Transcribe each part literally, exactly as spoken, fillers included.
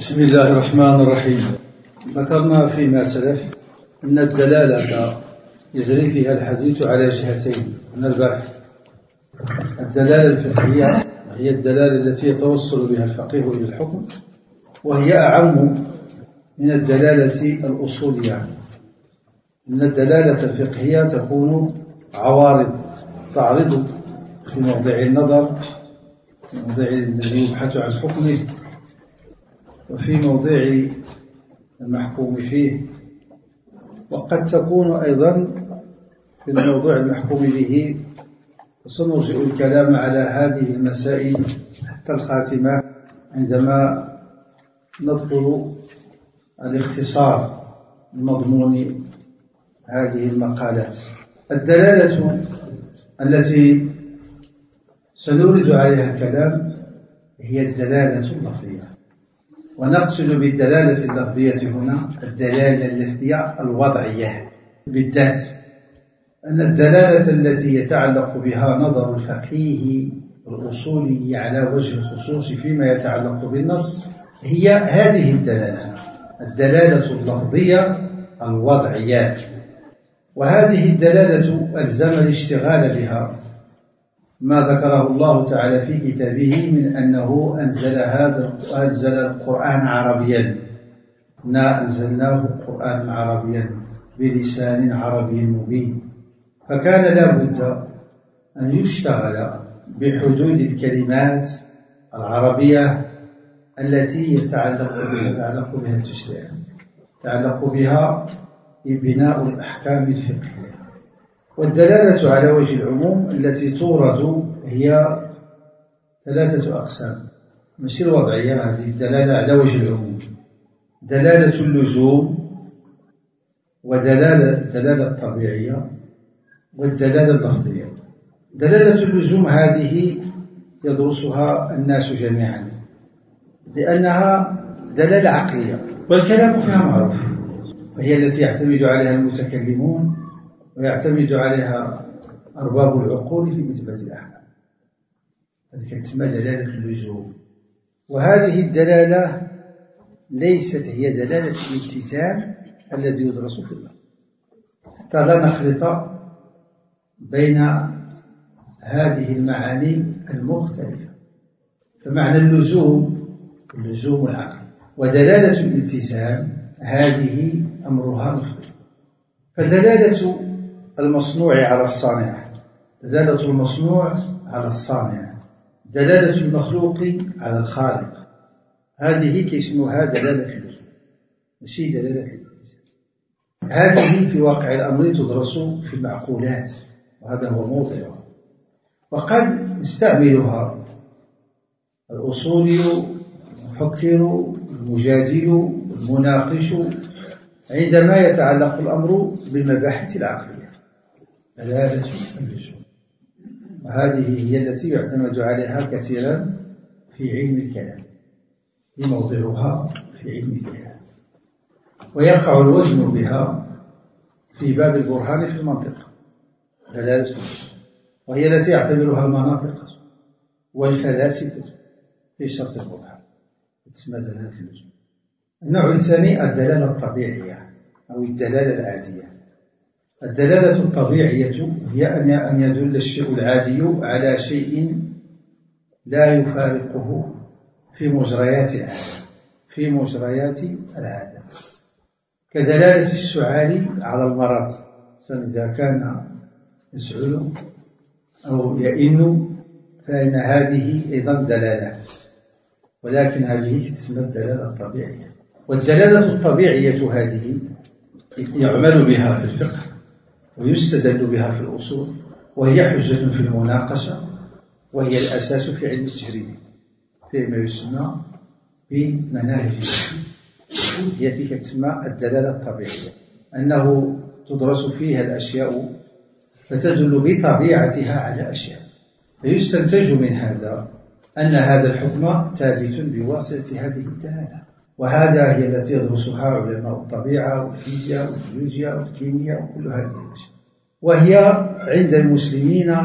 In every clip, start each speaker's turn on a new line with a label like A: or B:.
A: بسم الله الرحمن الرحيم. ذكرنا فيما سلف أن الدلالة يجري فيها الحديث على جهتين من البحث: الدلالة الفقهية هي الدلالة التي يتوصل بها الفقيه إلى الحكم، وهي أعم من الدلالة الأصولية. إن الدلالة الفقهية تكون عوارض تعرض في موضع النظر، في موضع الذي يبحث عن حكمه، وفي موضع المحكوم فيه، وقد تكون أيضا في الموضوع المحكوم به. وسنرجئ الكلام على هذه المسائل حتى الخاتمة عندما ندخل الاختصار لمضمون هذه المقالات. الدلالة التي سنورد عليها الكلام هي الدلالة اللفظية، ونقصد بالدلالة اللفظية هنا الدلالة اللفظية الوضعية بالذات، أن الدلالة التي يتعلق بها نظر الفقيه الأصولي على وجه الخصوص فيما يتعلق بالنص هي هذه الدلالة، الدلالة اللفظية الوضعية. وهذه الدلالة ألزم الاشتغال بها ما ذكره الله تعالى في كتابه من أنه أنزل هذا أنزل القرآن عربيا، إنا أنزلناه قرآنا عربيا بلسان عربي مبين. فكان لا بد أن يشتغل بحدود الكلمات العربية التي يتعلق بها يتعلق بها التشريع، يتعلق بها بناء الأحكام الفقهية. والدلالة على وجه العموم التي تورد هي ثلاثة أقسام، مش الوضعية، هذه الدلالة على وجه العموم: دلالة اللزوم، ودلالة الدلالة الطبيعية، والدلالة اللفظية. دلالة اللزوم هذه يدرسها الناس جميعا لأنها دلالة عقلية والكلام فيها معروف، وهي التي يعتمد عليها المتكلمون ويعتمد عليها أرباب العقول في إثبات الأحكام. هذه تسمى دلالة اللزوم. وهذه الدلالة ليست هي دلالة الالتزام الذي يدرس في اللغة، حتى لا نخلط بين هذه المعاني المختلفة. فمعنى اللزوم اللزوم العقل، ودلالة الالتزام هذه أمرها لفظي. فدلالة المصنوع على الصانع، دلالة المصنوع على الصانع، دلالة المخلوق على الخالق، هذه كيسموها دلالة اللزوم، ماشي دلالة الالتزام. هذه في واقع الأمر تدرس في المعقولات، وهذا هو موضعها. وقد يستعملها الأصولي، المفكر، المجادل، المناقش عندما يتعلق الأمر بالمباحث العقلية، دلالة اللزوم. وهذه هي التي يعتمد عليها كثيرا في علم الكلام، في موضعها في علم الكلام، ويقع الوزن بها في باب البرهان في المنطق، دلالة اللزوم، وهي التي يعتبرها المناطق والفلاسفة في شرط البرهان، تسمى دلالة اللزوم. النوع الثاني الدلالة الطبيعية أو الدلالة العادية. الدلالة الطبيعية هي أن يدل الشيء العادي على شيء لا يفارقه في مجريات العادة في مجريات العادة كدلالة السعال على المرض، إذا كان يسعل أو يئن فإن هذه أيضا دلالة، ولكن هذه تسمى الدلالة الطبيعية. والدلالة الطبيعية هذه يعمل بها في الفقه ويستدل بها في الأصول، وهي حجة في المناقشة، وهي الأساس في علم التجريب فيما يسمى بمناهج هي تلك تسمى الدلالة الطبيعية، أنه تدرس فيها الأشياء فتدل بطبيعتها على أشياء، فيستنتج من هذا أن هذا الحكم ثابت بواسطة هذه الدلالة. وهذا هي التي يدرسها علماء الطبيعة والفيزياء والجيولوجيا والكيمياء وكل هذه الأشياء، وهي عند المسلمين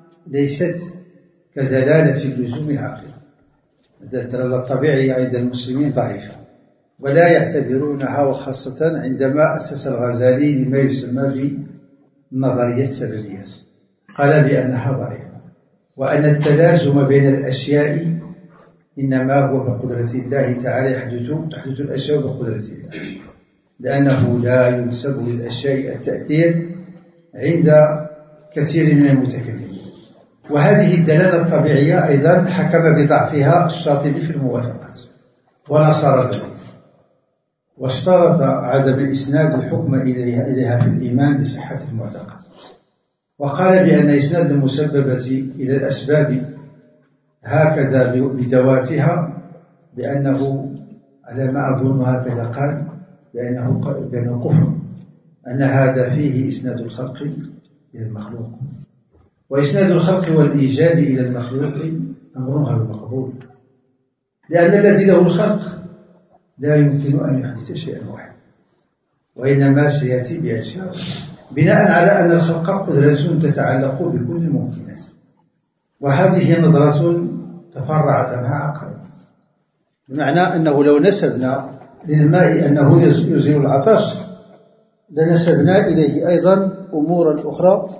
A: ليست كدلالة اللزوم العقلي. الدلالة الطبيعية عند المسلمين ضعيفة، ولا يعتبرونها، وخاصة عندما أسس الغزالي لما يسمى بالنظرية السببية، قال بأنها ضريبة، وأن التلازم بين الأشياء إنما هو بقدرة الله تعالى، يحدث تحدث الأشياء بقدرة الله، لأنه لا ينسب للأشياء التأثير عند كثير من المتكلمين. وهذه الدلالة الطبيعية أيضا حكم بضعفها الشاطبي في الموافقات ونصر ذلك، واشترط عدم إسناد الحكم إليها في الإيمان بصحة المعتقد، وقال بأن إسناد المسببة إلى الأسباب هكذا بدواتها بأنه على ما أظن هكذا قال بأنه, بأنه كفر، أن هذا فيه إسناد الخلق إلى المخلوق، وإسناد الخلق والإيجاد إلى المخلوق أمر غير مقبول، لأن الذي له الخلق لا يمكن أن يحدث شيئا واحدا، وإنما سيأتي بأشياء بناء على أن الخلق قدرة تتعلق بكل الممكنات. وهذه نظرة تفرعت عنها عقائد، بمعنى أنه لو نسبنا للماء أنه يزيل العطش لنسبنا إليه أيضا أمورا أخرى.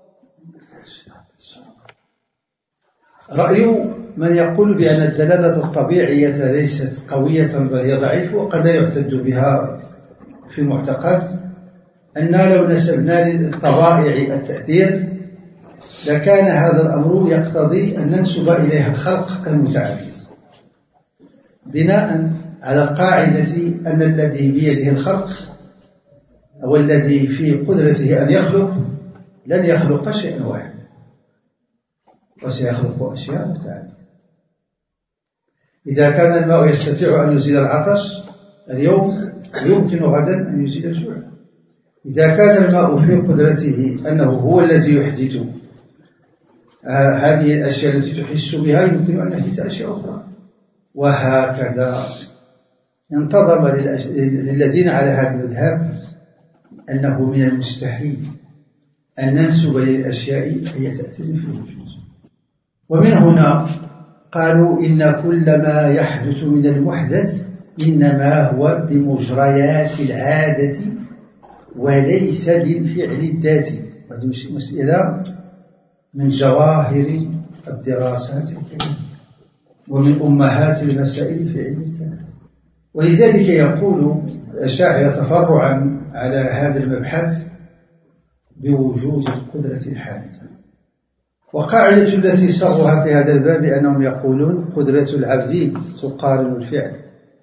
A: رأي من يقول بأن الدلالة الطبيعية ليست قوية بل هي ضعيفة وقد يعتد بها في المعتقد، أن لو نسبنا للطبائع التأثير لكان هذا الأمر يقتضي أن ننسب إليها الخلق المتعدد، بناء على القاعدة أن الذي بيده الخلق أو الذي في قدرته أن يخلق لن يخلق شيئا واحدا، وسيخلق أشياء متعددة. إذا كان الماء يستطيع أن يزيل العطش اليوم يمكن غدا أن يزيل الجوع. إذا كان الماء في قدرته أنه هو الذي يحدث هذه الأشياء التي تحس بها يمكن أن يحدث أشياء أخرى، وهكذا انتظم للذين على هذا المذهب أنه من المستحيل أن ننسب للأشياء أي تأثير في الوجود. ومن هنا قالوا إن كل ما يحدث من المحدث إنما هو بمجريات العادة وليس بالفعل الذاتي. هذه مسألة من جواهر الدراسات الكريمة ومن أمهات المسائل في علم الكلام. ولذلك يقول الأشاعرة تفرعا على هذا المبحث بوجود القدرة الحادثة. وقاعدة التي صرها في هذا الباب أنهم يقولون قدرة العبد تقارن الفعل،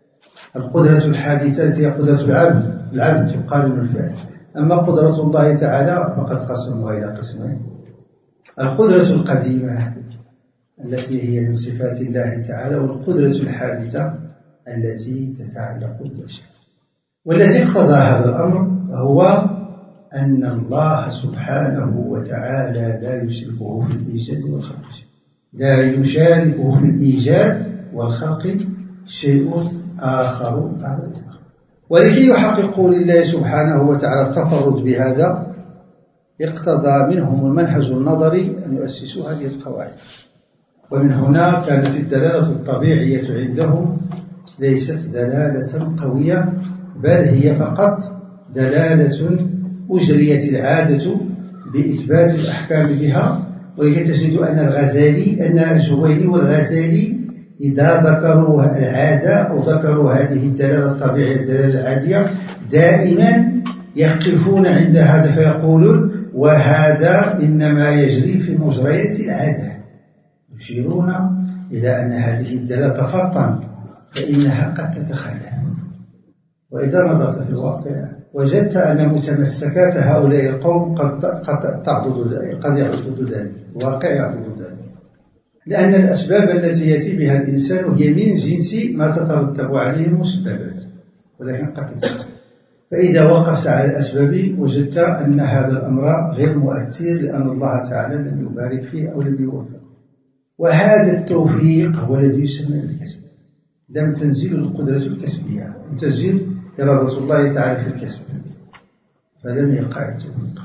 A: القدرة الحادثة التي هي قدرة العبد العبد تقارن الفعل، أما قدرة الله تعالى فقد قسمها إلى قسمين: القدرة القديمة التي هي من صفات الله تعالى، والقدرة الحادثة التي تتعلق بالأشياء. والذي اقتضى هذا الأمر هو أن الله سبحانه وتعالى لا يشركه في الإيجاد والخلق شيء، لا يشاركه في الإيجاد والخلق شيء آخر على الإطلاق. ولكي يحققوا لله سبحانه وتعالى التفرد بهذا اقتضى منهم المنهج النظري أن يؤسسوا هذه القواعد. ومن هنا كانت الدلالة الطبيعية عندهم ليست دلالة قوية، بل هي فقط دلالة أجريت العادة بإثبات الأحكام بها. ولكي تجد أن الغزالي أن الجويني والغزالي إذا ذكروا العادة أو ذكروا هذه الدلالة الطبيعية الدلالة العادية دائما يقفون عند هذا فيقولون وهذا إنما يجري في مجريات العادة، يشيرون إلى أن هذه الدلالة تفطن فإنها قد تتخلف. وإذا نظرت في الواقع وجدت أن متمسكات هؤلاء القوم قد قد تعضد قد يعضد ذلك، الواقع يعضد ذلك، لأن الأسباب التي يأتي بها الإنسان هي من جنس ما تترتب عليه المسببات، ولكن قد تتخلف. فإذا وقفت على الأسباب وجدت أن هذا الأمر غير مؤثر، لأن الله تعالى لم يبارك فيه أو لم يوفق. وهذا التوفيق هو الذي يسمى بالكسب. لم تنزل القدرة الكسبية، لم تنزل إرادة الله تعالى في الكسب، فلم يقع التوفيق.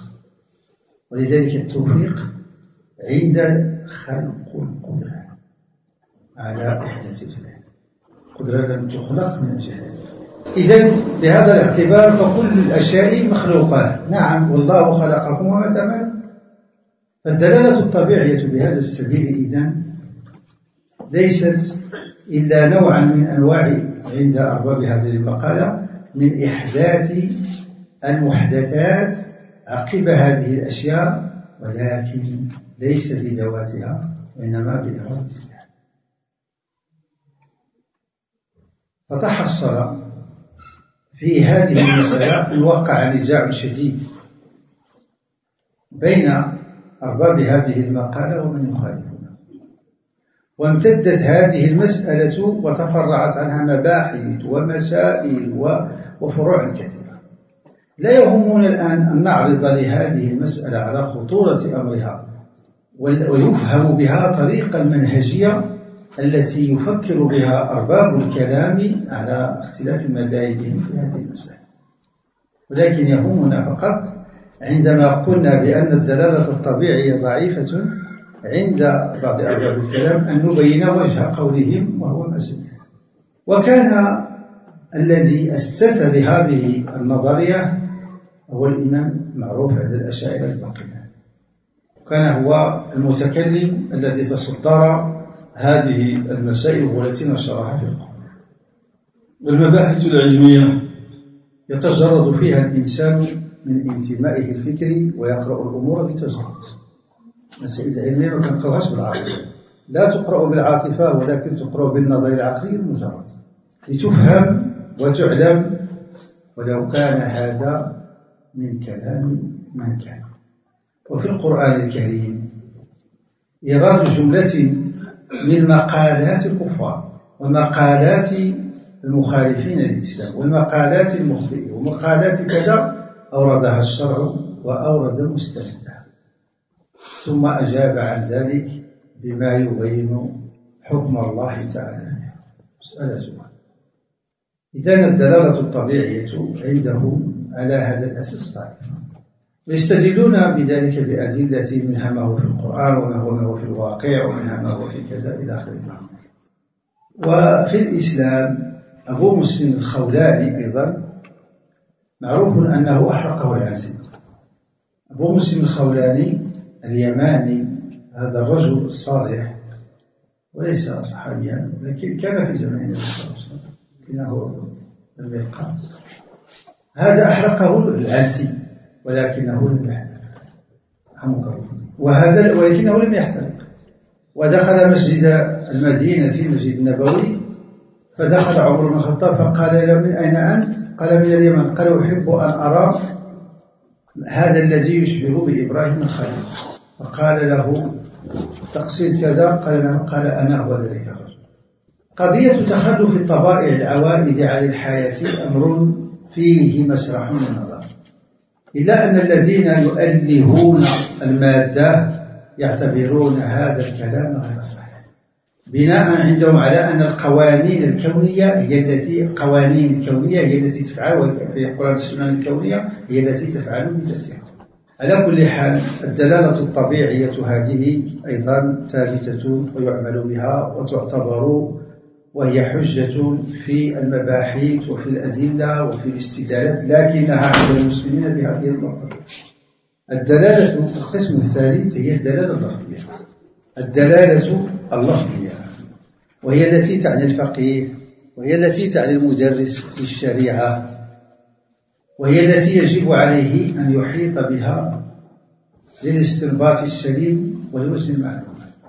A: ولذلك التوفيق عند خلق القدرة على إحداث الفعل، قدرة لم تخلق من جهة. إذن بهذا الاعتبار فكل الأشياء مخلوقات، نعم، والله خلقكم وما تعملون. فالدلالة الطبيعية بهذا السبيل إذن ليست إلا نوعا من أنواع عند أرباب هذه المقالة من إحداث المحدثات عقب هذه الأشياء، ولكن ليس بذواتها وإنما بإرادة الله. فتحصل في هذه المسألة أن وقع نزاع شديد بين أرباب هذه المقالة ومن يخالفونها، وامتدت هذه المسألة وتفرعت عنها مباحث ومسائل وفروع كثيرة. لا يهمنا الآن أن نعرض لهذه المسألة على خطورة أمرها ويفهم بها طريقة المنهجية التي يفكر بها أرباب الكلام على اختلاف مذاهبهم في هذه المسألة، ولكن يهمنا فقط عندما قلنا بأن الدلالة الطبيعية ضعيفة عند بعض أرباب الكلام أن نبين وجه قولهم وهو مسلم. وكان الذي أسس بهذه النظرية هو الإمام معروف عند الأشاعرة الباقلاني، كان هو المتكلم الذي تصدر هذه المسائل والتي نشرها في القرآن. والمباحث العلمية يتجرد فيها الإنسان من انتمائه الفكري ويقرأ الأمور بتجرد. المسائل العلمية ما تقرأهاش بالعاطفة، لا تقرأ بالعاطفة ولكن تقرأ بالنظر العقلي المجرد لتفهم وتعلم، ولو كان هذا من كلام من كان. وفي القرآن الكريم إيراد جملة من مقالات الكفار ومقالات المخالفين للإسلام والمقالات المخطئة ومقالات كذا أوردها الشرع وأورد مستندها، ثم أجاب عن ذلك بما يبين حكم الله تعالى. مسألة إذن الدلالة الطبيعية عندهم على هذا الأساس ضعيف، ويستدلون بذلك بأدلة منها ما هو في القرآن وما هو ما هو في الواقع ومنها ما هو في كذا إلى آخره. وفي الإسلام أبو مسلم الخولاني أيضا معروف أنه أحرقه العنسي. أبو مسلم الخولاني اليماني هذا الرجل الصالح وليس صحابيا لكن كان في زمان النبي صلى الله عليه وسلم إنه الملقى، هذا أحرقه العنسي ولكنه لم يحترق، وهذا ولكنه لم يحترق، ودخل مسجد المدينة المسجد النبوي، فدخل عمر بن الخطاب فقال له: من أين أنت؟ قال: من اليمن. قال: أحب أن أرى هذا الذي يشبه بإبراهيم الخليل. فقال له: تقصد كذا؟ قال: قال أنا هو ذلك الرجل. قضية تخلف الطبائع العوائد عن الحياة أمر فيه مسرح من النظر، إلا أن الذين يؤلهون المادة يعتبرون هذا الكلام غير صحيح، بناء عندهم على أن القوانين الكونية هي التي القوانين الكونية هي التي تفعل، في القرآن السنن الكونية هي التي تفعل بذاتها. على كل حال الدلالة الطبيعية هذه أيضا ثابتة ويعمل بها وتعتبر، وهي حجة في المباحث وفي الأدلة وفي الاستدلالات، لكنها عند المسلمين بهذه المرتبة. الدلالة القسم الثالث هي الدلالة اللفظية. الدلالة اللفظية وهي التي تعني الفقيه، وهي التي تعني المدرس في الشريعة، وهي التي يجب عليه أن يحيط بها للاستنباط السليم والوجه المعلوم.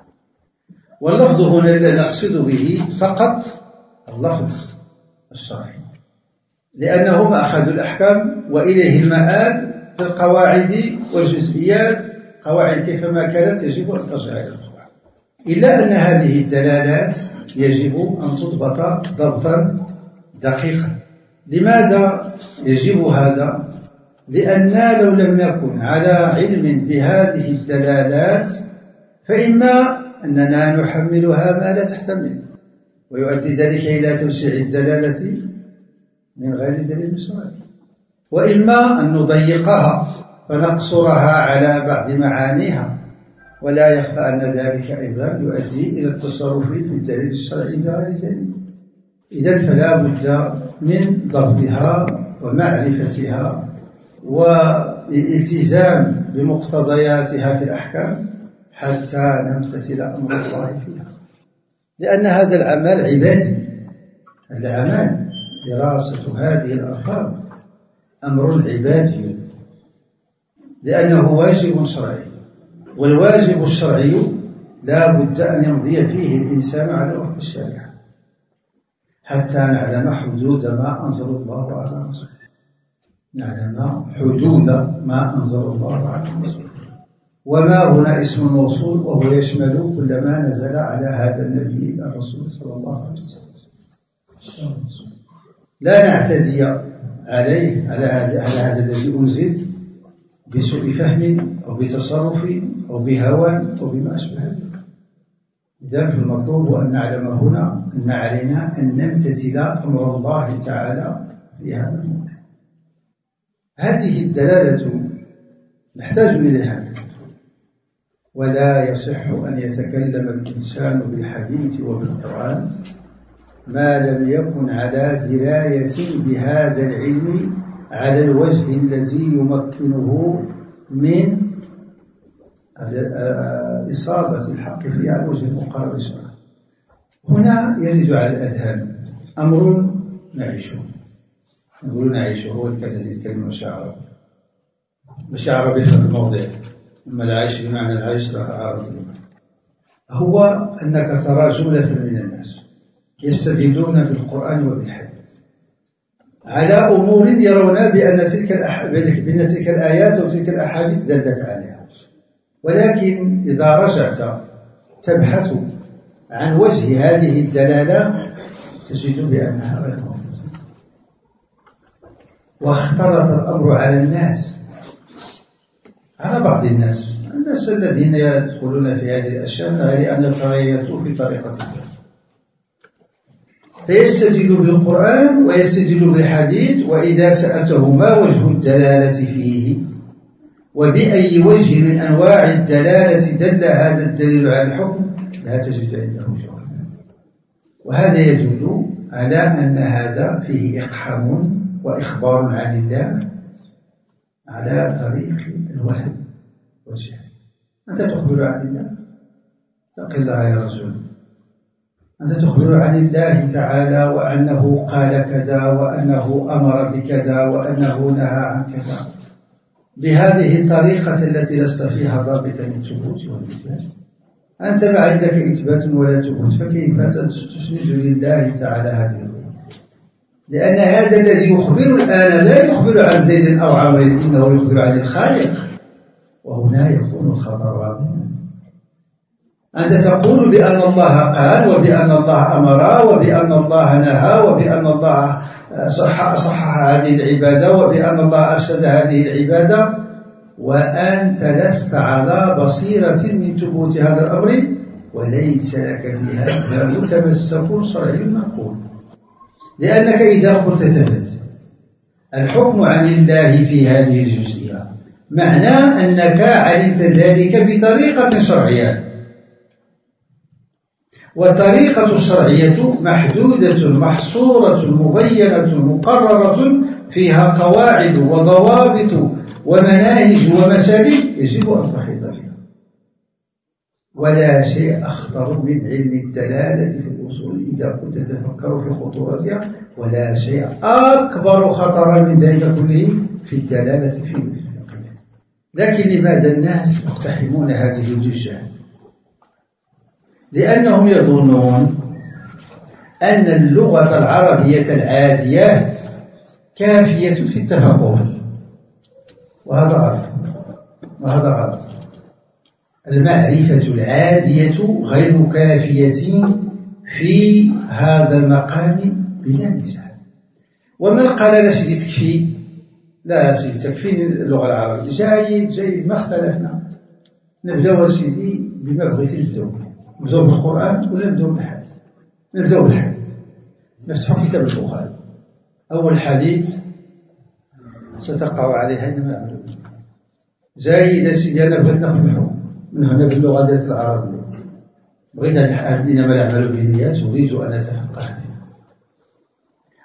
A: واللفظ هنا الذي نقصد به فقط اللفظ الشرعي، لأنه مأخذ الأحكام وإليه المآل في القواعد والجزئيات، قواعد كيفما كانت يجب أن ترجع إلى القواعد، إلا أن هذه الدلالات يجب أن تضبط ضبطا دقيقا. لماذا يجب هذا؟ لأننا لو لم نكن على علم بهذه الدلالات فإما أننا نحملها ما لا تحتمل، ويؤدي ذلك إلى توسيع الدلالة من غير دليل شرعي، وإما أن نضيقها فنقصرها على بعض معانيها، ولا يخفى أن ذلك أيضا يؤدي إلى التصرف في الدليل الشرعي بغير دليل. إذن فلا بد من ضبطها ومعرفتها والالتزام بمقتضياتها في الأحكام حتى نمتثل أمر الله فيها، لأن هذا العمل عبادي. العمل دراسة هذه الألفاظ أمر عبادي لأنه واجب شرعي، والواجب الشرعي لا بد أن يمضي فيه الإنسان على وفق الشريعة حتى نعلم حدود ما أنزل الله على رسوله، نعلم حدود ما أنزل الله على رسوله. وما هنا اسم موصول وهو يشمل كل ما نزل على هذا النبي الرسول صلى الله عليه وسلم. لا نعتدي عليه على هذا على هذا الذي أنزل بسوء فهم أو بتصرف أو بهوى أو بما أشبه ذلك. إذن المطلوب أن نعلم هنا أن علينا أن نمتثل أمر الله تعالى في هذا الموضوع. هذه الدلالة نحتاج إليها، ولا يصح أن يتكلم الإنسان بالحديث وبالقرآن ما لم يكن على دراية بهذا العلم على الوجه الذي يمكنه من إصابة الحق فيه على الوجه المقرر الشرعي. هنا يرد على الأذهان أمر نعيشه، نقول نعيشه هو الكثير الكلمة مشاعر مشاعر بفهم الموضع، أما العيش بمعنى العيش عارض. هو أنك ترى جملة من الناس يستدلون بالقرآن وبالحديث على أمور يرون بأن تلك الأح... بأن تلك الآيات أو تلك الأحاديث دلت عليها، ولكن إذا رجعت تبحث عن وجه هذه الدلالة تجد بأنها غير موجودة. واختلط الأمر على الناس، على بعض الناس الناس الذين يدخلون في هذه الأشياء غير أن يتغيروا في طريقة الدين، فيستدل بالقرآن ويستدل بالحديث، وإذا سألته ما وجه الدلالة فيه وبأي وجه من أنواع الدلالة دل هذا الدليل على الحكم لا تجد عنده جواب. وهذا يدل على أن هذا فيه إقحام وإخبار عن الله على طريق الوهم والجهل. أنت تخبر عن الله، اتق الله يا رجل. أنت تخبر عن الله تعالى وأنه قال كذا وأنه أمر بكذا وأنه نهى عن كذا بهذه الطريقة التي لست فيها ضابطا للثبوت والإثبات. أنت ما عندك إثبات ولا ثبوت، فكيف تسند لله تعالى هذه الأمور؟ لأن هذا الذي يخبر الآن لا يخبر عن زيد أو عمرو، إنه يخبر عن الخالق، وهنا يكون الخطر عظيما. أنت تقول بأن الله قال وبأن الله أمر وبأن الله نهى وبأن الله صح, صح هذه العبادة وبأن الله أفسد هذه العبادة، وأنت لست على بصيرة من ثبوت هذا الأمر، وليس لك بهذا متمسك شرعي معقول. لأنك إذا قلت ثبت الحكم عن الله في هذه الجزئية معناه أنك علمت ذلك بطريقة شرعية، والطريقة الشرعية محدودة محصورة مبينة مقررة فيها قواعد وضوابط ومناهج ومسالك يجب أن تحيط بها. ولا شيء أخطر من علم الدلالة في الأصول إذا كنت تفكر في خطورتها، ولا شيء أكبر خطرا من ذلك كله في الدلالة في الفقه. لكن لماذا الناس يقتحمون هذه الدجاج؟ لأنهم يظنون أن اللغة العربية العادية كافية في التفقه، وهذا غلط، وهذا غلط. المعرفة العادية غير كافية في هذا المقام بلا نزاع. ومن قال لا سيدي تكفي، لا سيدي تكفي اللغة العربية، جيد جيد ما اختلفنا، نبدأ سيدي بما بغيت نبدأ، نبدأ بالقرآن ولا نبدأ بالحديث؟ نبدأ بالحديث. نفتح كتاب البخاري، أول حديث ستقع عليها إنما يعملون جيد سيدي. أنا بغيت ناخذ الحكم من هنا باللغة ديال العربية، بغيت أن إنما الأعمال بالنيات، أريد أن أتفقه.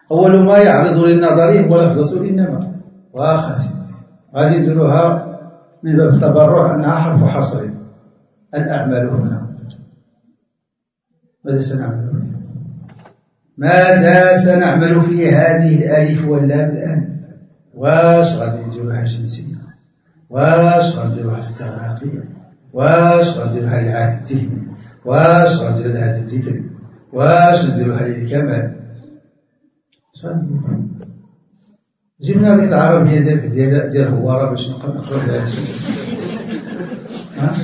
A: أول ما يعرض للنظر هو لفظة إنما. واخا ستي غادي نديروها من باب التبرع أنها حرف حصر. الأعمال هنا ماذا سنعمل؟ ماذا سنعمل في هذه الألف واللام الآن؟ واش غادي نديروها جنسية؟ واش غادي نديروها استغراقية؟ واش غادي نديروها للعهد الذهني؟ واش غادي نديروها للعهد الذكري؟ واش نديروها للكمال؟ جبنا هذيك العربية ديالك ديال ديال هوارة باش نقرا لها ها؟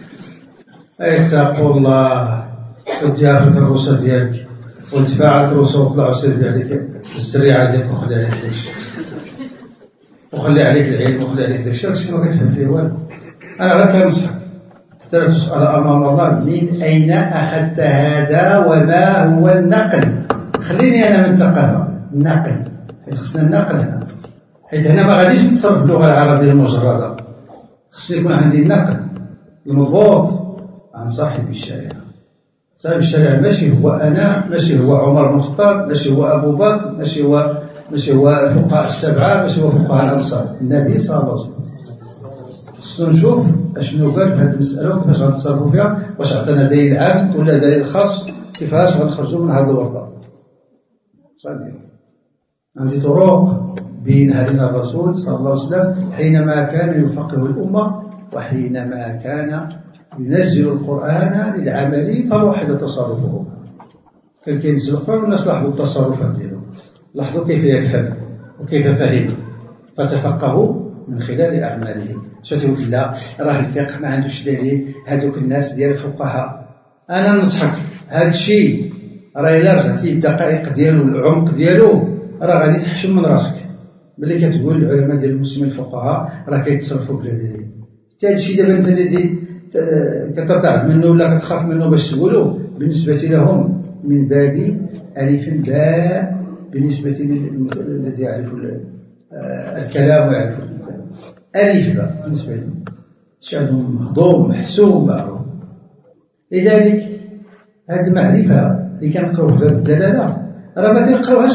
A: اتقوا الله وديها في الكروسة ديالك ودفع الكروسة وطلع وسير عليك السريعة ديالك وخلي عليك داكشي وخلي عليك العلم وخلي عليك داكشي راكشي ما كتفهم فيه والو. أنا غير كنصحك حتى لا تسأل أمام الله من أين أخذت هذا وما هو النقل. خليني أنا من الثقافة النقل، حيت خصنا النقل هنا، حيت هنا ما غاديش نتصرف باللغة العربية المجردة، خصني يكون عندي النقل المضبوط عن صاحب الشريعة. صاحب الشريعة ماشي هو أنا، ماشي هو عمر بن الخطاب، ماشي هو أبو بكر، ماشي هو ماشي هو الفقهاء السبعة، ماشي هو فقهاء الأمصار، النبي صلى الله عليه وسلم. خصنا نشوف اشنو قال في هذه المسألة وكيفاش غنتصرفوا فيها، واش عطانا دليل عام ولا دليل خاص، كيفاش غنخرجوا من هذه الورطة. صافي عندي طرق بينها لنا الرسول صلى الله عليه وسلم حينما كان يفقه الأمة وحينما كان ينزل القرآن للعمل فالواحد تصرفه. كان كينزل القرآن والناس لاحظوا التصرفات ديالو، لاحظوا كيف يفهم وكيف فهم فتفقهوا من خلال أعمالهم. شفتوا لا راه الفقه ما عندوش دليل، هذوك الناس ديال الفقهاء. أنا ننصحك هذا الشيء راه إلا رجعتي الدقائق ديالو العمق ديالو راه غادي تحشم من راسك ملي كتقول العلماء ديال المسلمين الفقهاء راه كيتصرفوا بلا دليل. حتى هذا الشيء دابا انت اللي كترتعد منه ولا كتخاف منه باش تقولوا بالنسبة لهم من باب ألف باء بالنسبة للذي يعرف الكلام ويعرف الكتاب. ألف باء بالنسبة لهم شيء عندهم مهضوم محسوم معروف. لذلك هذه المعرفة اللي كنقراو في باب الدلالة راه ما تنقراوهاش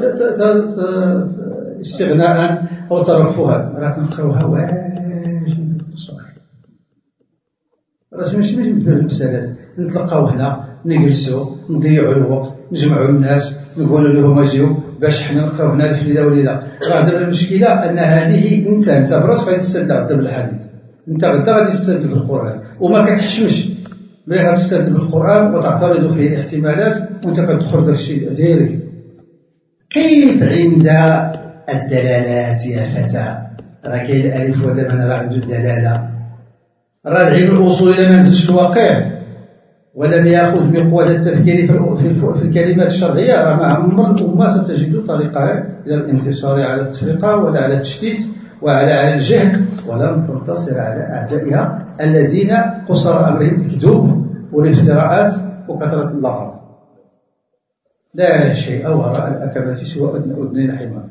A: استغناء أو ترفها، راه تنقراوها واجب صحيح. راه ماشي من المسألة نتلقاو هنا نجلسوا نضيعوا الوقت نجمعوا الناس نقولوا لهم اجيو باش حنا نقراو هنا في ليله وليله. راه دابا المشكله ان هذه انت انت براسك غادي تستدل غدا بالحديث، انت غدا غادي تستدل بالقران وما كتحشمش ملي غتستدل بالقران وتعترض فيه الاحتمالات وانت كتدخل داك الشيء ديريكت. كيف عند الدلالات يا فتى؟ راه كاين الالف ولا من راه عنده الدلاله. راه علم الاصول الا ما نزلش في الواقع ولم يأخذ بقوة التفكير في الكلمات الشرعية راه ما عمر الأمة ستجد طريقها إلى الانتصار على التفرقة ولا على التشتيت وعلى على الجهل، ولم تنتصر على أعدائها الذين قصر أمرهم الكذوب والافتراءات وكثرة اللغط. لا شيء وراء الأكمة سوى أذنين حمار.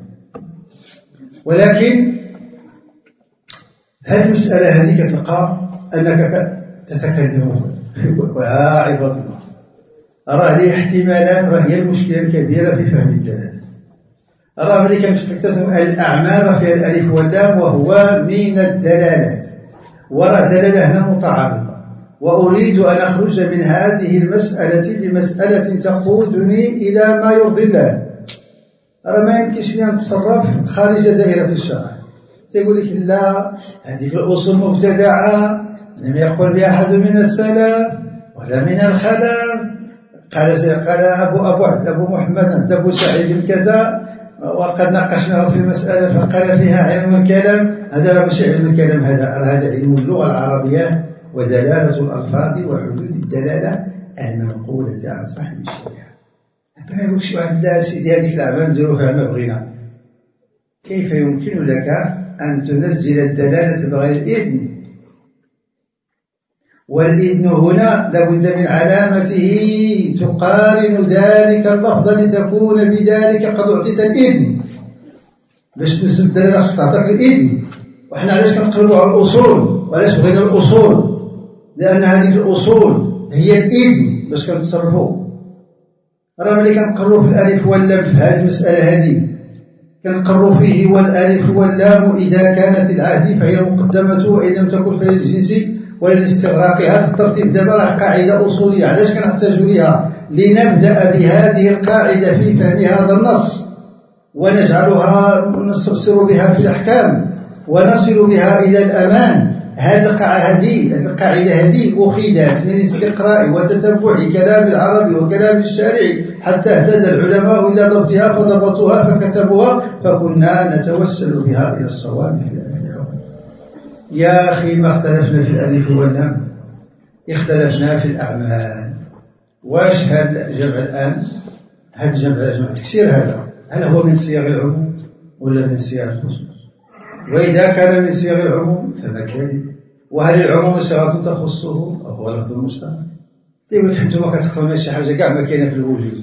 A: ولكن هذه المسألة هذه كتلقى أنك تتكلم ويا عباد الله راه ليه احتمالات، راه هي المشكلة الكبيرة في فهم الدلالة. راه ملي كنفتكتسم الأعمال راه فيها الألف واللام وهو من الدلالات، وراه دلالة هنا متعارضة، وأريد أن أخرج من هذه المسألة بمسألة تقودني إلى ما يرضي الله. راه ما يمكنش لي نتصرف خارج دائرة الشرع. تقول لك لا هذه الأصول مبتدعة لم يقل بها أحد من السلف ولا من الخلف. قال قال أبو أبو أبو محمد عند أبو سعيد كذا وقد ناقشناه في المسألة فقال فيها علم الكلام. هذا لا مش علم الكلام، هذا هذا علم اللغة العربية ودلالة الألفاظ وحدود الدلالة المنقولة عن صاحب الشريعة. ما يقولش واحد لا سيدي هذيك الأعمال نديروا فيها ما بغينا. كيف يمكن لك أن تنزل الدلالة بغير الإذن؟ والإذن هنا لابد من علامته تقارن ذلك اللفظ لتكون بذلك قد أعطيت الإذن. باش تنزل الدلالة خصك تعطيك الإذن. وإحنا علاش كنقربوا على الأصول وعلاش بغينا الأصول؟ لأن هذه الأصول هي الإذن باش كنتصرفوا. راه ملي كنقروا في الألف واللام في هذه المسألة هذه كنقروا فيه والألف واللام إذا كانت العهد فهي المقدمة وإن لم تكن فهي الجنس وللاستغراق. هذا الترتيب دابا راه قاعدة أصولية. علاش كنحتاج لها؟ لنبدأ بهذه القاعدة في فهم هذا النص ونجعلها نستبصر بها في الأحكام ونصل بها إلى الأمان. هذه القاعدة هذه أخذت من استقراء وتتبع كلام العربي وكلام الشارع حتى اهتدى العلماء إلى ضبطها فضبطوها فكتبوها فكنا نتوسل بها إلى الصواب في الأمانة. يا أخي ما اختلفنا في الألف واللام، اختلفنا في الأعمال. واش هذا الجمع الآن هذا الجمع جمع تكسير هذا هل هو من صيغ العموم ولا من صيغ الخصوص؟ وإذا كان من صيغ العموم فما الدليل؟ وهل العموم صيغة تخصه أو هو لفظ المشترك؟ تقول لك أنتم كتقرأون شي حاجة كاع ما كاينة في الوجود.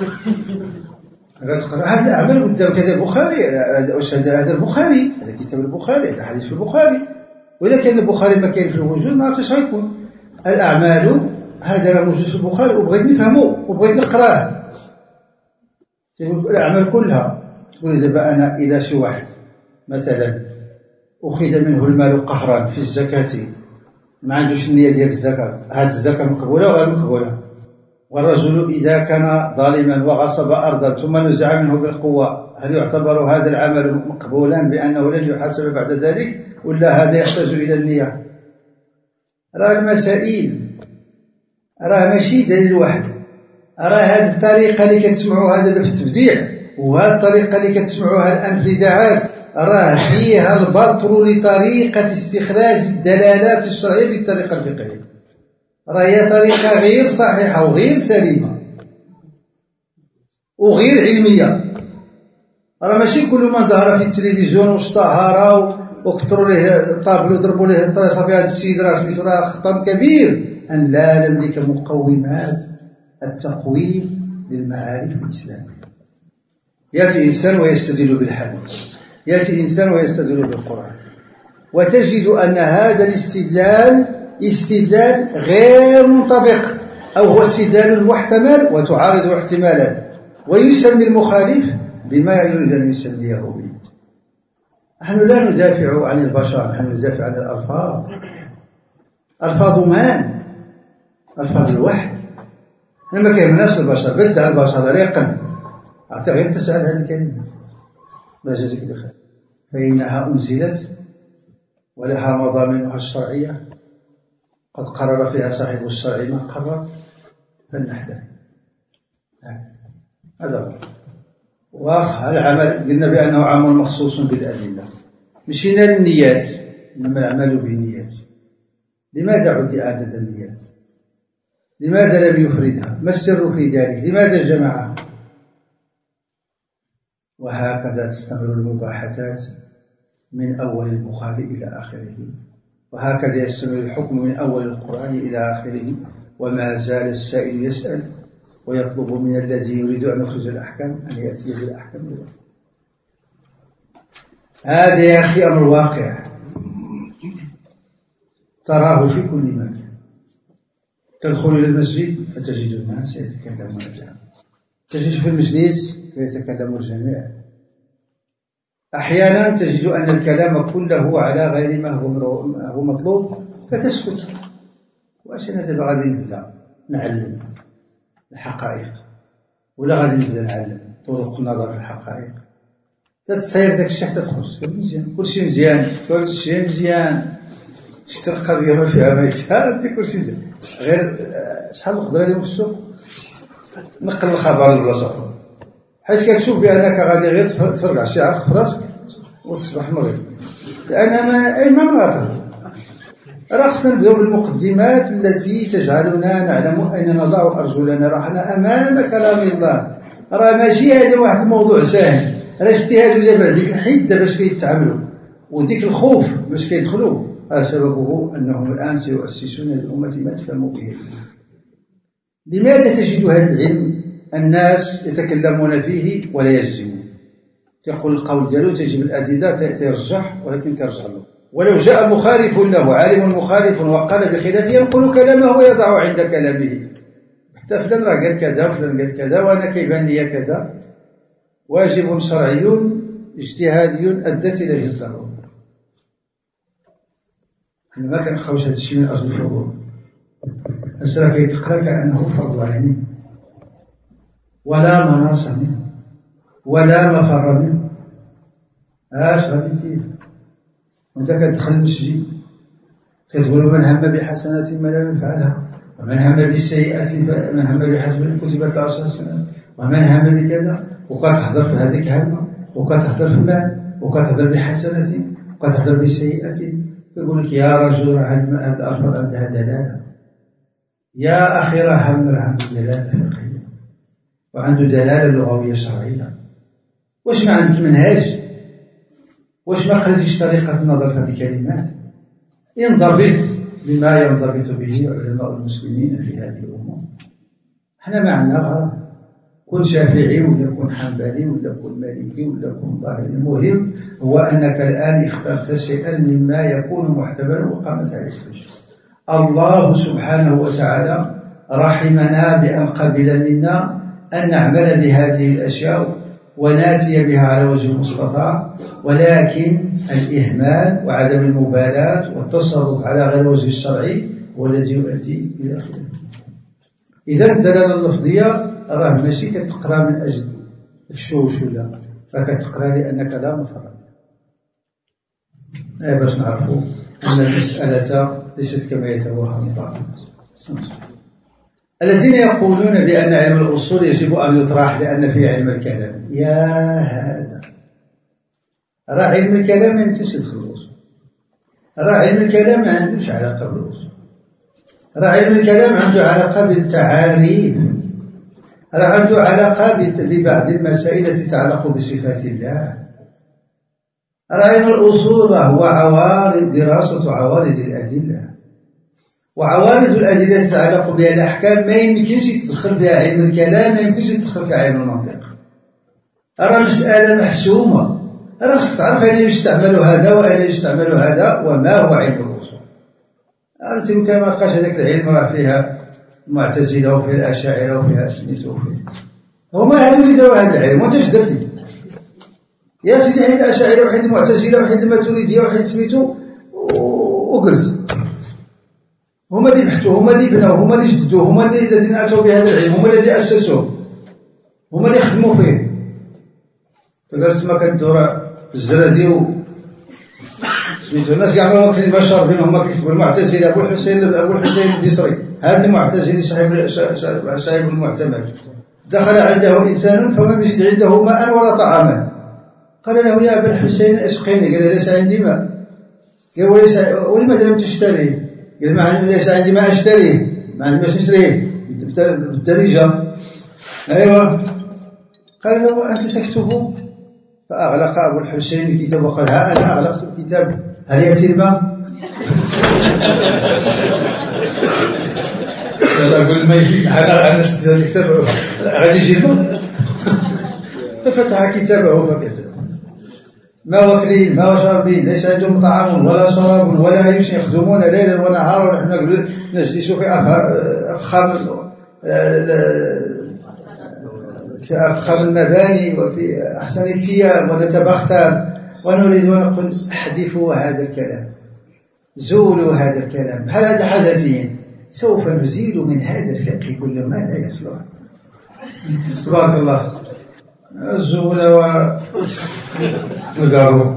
A: كتقرأ هذا الأعمال قدامك هذا البخاري، هذا البخاري هذا كتاب البخاري هذا حديث في البخاري. وإذا كان البخاري ما كاين في الوجود ما عرفتش غيكون. الأعمال هذا راه موجود في البخاري وبغيت نفهمه وبغيت نقراه. تقول الأعمال كلها. تقول دابا أنا إلى شي واحد مثلا أخذ منه المال قهرا في الزكاة ما عندوش النية ديال الزكاة، هذه الزكاة مقبولة وغير مقبولة؟ والرجل إذا كان ظالما وغصب أرضا ثم نزع منه بالقوة هل يعتبر هذا العمل مقبولا بأنه لن يحاسب بعد ذلك ولا هذا يحتاج إلى النية؟ راه المسائل راه ماشي دليل واحد. راه هذه الطريقة اللي كتسمعوها دابا في التبديع وهذه الطريقة اللي كتسمعوها الآن في الإذاعات راه فيها البطر لطريقة استخراج الدلالات الشرعية بالطريقة الفقهية. راه هي طريقة غير صحيحة وغير سليمة وغير علمية. راه ماشي كل من ظهر في التلفزيون واشتهر وكثروا له طابلو ضربوا له الطريقة في هذا السيد راه سميتو راه خطر كبير أن لا نملك مقومات التقويم للمعارف الإسلامية. يأتي إنسان ويستدل بالحديث، يأتي إنسان ويستدل بالقرآن، وتجد أن هذا الاستدلال استدلال غير منطبق أو هو استدلال محتمل وتعارض احتمالات، ويسمي المخالف بما يريد أن يسميه به. نحن لا ندافع عن البشر، نحن ندافع عن الألفاظ. ألفاظ من؟ ألفاظ الوحي. لما كيهمناش البشر بدع البشر ريقا أعطي غير تسأل هذه الكلمة ما جازك بخير، فإنها أنزلت ولها مضامينها الشرعية قد قرر فيها صاحب الشرع ما قرر فلنحترم. هذا هو. والعمل قلنا بأنه عام مخصوص بالأدلة. مشينا للنيات إنما الأعمال بالنيات. لماذا عد عدد النيات؟ لماذا لم يفردها؟ ما السر في ذلك؟ لماذا جمعها؟ وهكذا تستمر المباحثات من أول البخاري إلى آخره، وهكذا يستمر الحكم من أول القرآن إلى آخره، وما زال السائل يسأل ويطلب من الذي يريد أن يخرج الأحكام أن يأتي بالأحكام. هذا يا أخي أمر واقع تراه في كل مكان. تدخل إلى المسجد فتجد الناس يتكلمون عنه، تجد في المجلس فيتكلم الجميع. أحيانا تجد أن الكلام كله على غير ما هو مطلوب فتسكت. وعشان هذا غادي نبدأ نعلم الحقائق ولا غادي نبدأ نعلم طرق النظر في الحقائق. تتصير ذاك الشيء حتى تخرج مزيان، كل شيء مزيان، كل شيء مزيان. شفت القضية ما فيها ميتها كل شيء مزيان. غير شحال نقدر اليوم في السوق نقل الخبر للبلاصة حيث كتشوف بأنك غادي غير تفرقع شي عرق في راسك وتصبح مريض، لأن ما أي ما مغاطر. راه خصنا نبداو بالمقدمات التي تجعلنا نعلم أين نضع أرجلنا. راحنا أمام كلام الله. راه ماشي هذا واحد الموضوع سهل. راه اجتهادوا دابا ديك الحده باش كيتعاملوا وديك الخوف باش كيدخلوا. سببه أنهم الآن سيؤسسون الأمة ما تفهم به. لماذا تجد هذا العلم الناس يتكلمون فيه ولا يجزمون؟ تقول القول ديالو تجيب الأدلة ترجح ولكن ترجع له. ولو جاء مخالف له عالم مخالف وقال بخلافه ينقل كلامه ويضع عند كلامه حتى فلان راه قال كذا وفلان قال كذا وأنا كيبان لي كذا، واجب شرعي اجتهادي أدت إليه الضرورة. حنا ما كنخاوش هذا الشيء من أجل الفضول، بس راه كيتقرا كأنه فرض عيني ولا مناص منه ولا مفر منه. اش غادي دير وانت كتدخل المسجد تقول من هم بحسنة ما لم يفعلها، ومن هم بالسيئة من هم بحسنة كتبت له عشر حسنات، ومن هم بكذا، وكتهضر في هذيك هلمة، وكتهضر في المال، وكتهضر بحسنة، وكتهضر بالسيئة. يقول لك يا رجل هذا الألفاظ عندها دلالة، يا أخي راه هم عنده دلالة فقهية وعنده دلالة لغوية شرعية. واش ما عندك منهاج؟ واش ما قريتيش طريقة النظر في هذه الكلمات؟ ينضبط بما ينضبط به علماء المسلمين في هذه الأمور. احنا ما عندنا غرض كن شافعي ولا كن حنبلي ولا كن مالكي ولا كن ظاهري، المهم هو أنك الآن اخترت شيئا مما يكون محتملا وقامت عليه الحجة. الله سبحانه وتعالى رحمنا بأن قبل منا أن نعمل بهذه الأشياء وناتي بها على وجه المستطاع، ولكن الإهمال وعدم المبالاة والتصرف على غير الوجه الشرعي هو الذي يؤدي إلى خلاف. إذا الدلالة اللفظية راه ماشي كتقرا من أجل الشوش ولا، راه كتقرا لأنك لا مفر منها. أي باش نعرفوا أن المسألة ليست كما يتوهم بعض الناس. الذين يقولون بأن علم الأصول يجب أن يطرح لأن فيه علم الكلام، يا هذا راه علم الكلام ما يمكنش يدخل الأصول، راه علم الكلام ما عندوش علاقة بالأصول، راه علم الكلام عنده علاقة بالتعاريف، راه عنده علاقة ببعض المسائل التي تتعلق بصفات الله. راه علم الأصول هو عوارض دراسة عوارض الأدلة، وعوارض الأدلة تتعلق بها الأحكام ما يمكنش يتدخل بها علم الكلام، ما يمكنش يتدخل فيها علم المنطق. راه مسألة محسومة، راه خصك تعرف أين يستعمل هذا وأين يستعمل هذا وما هو علم الأصول. عرفتي لو كان ما بقاش هذاك العلم راه فيها المعتزلة وفيها الأشاعرة وفيها سميتو وفيها هما هادو اللي داروا هذا العلم، وأنت اش درتي؟ يا سيدي حيد الأشاعرة وحيد المعتزلة وحيد الماتريدية وحيد سميتو وقرز. هما اللي بحثوا، هما اللي بنوا، هما اللي جددوا، هما اللي الذين أتوا بهذا العلم، هما الذين أسسوه، هما اللي خدموا فيه. تجلس ما كدور الزرادي و سميتو الناس كاع ما واكلين ما شاربين، هما كيكتبوا المعتزلة أبو الحسين أبو الحسين البصري، هذا المعتزلي صاحب صاحب المعتمد، دخل عنده إنسان فما يجد عنده ماء ولا طعاما، قال له يا أبا الحسين اسقني، قال ليس عندي ماء، قال وليس ولماذا لم تشتريه؟ قال ما ليس عندي ما أشتريه، ما عندي باش نشريه بالدرجة. أيوة، قال له أنت تكتب؟ فأغلق أبو الحسين الكتاب وقال ها أنا أغلقت الكتاب، هل يأتي الماء؟ أقول ما يجي، أنا أنا سدت الكتاب غادي يجي الماء. ففتح كتابه فكتب ما واكلين ما شاربين، ليس عندهم طعام ولا شراب ولا أي شيء، يخدمون ليلا ونهارا ونحن نجلس في أفخام في أفخام المباني وفي أحسن الثياب ونتبختر ونريد أن نقول احذفوا هذا الكلام، زولوا هذا الكلام، هل هذا حدثين؟ سوف نزيل من هذا الفقه كل ما لا يصلح. تبارك الله. الزولة والقارو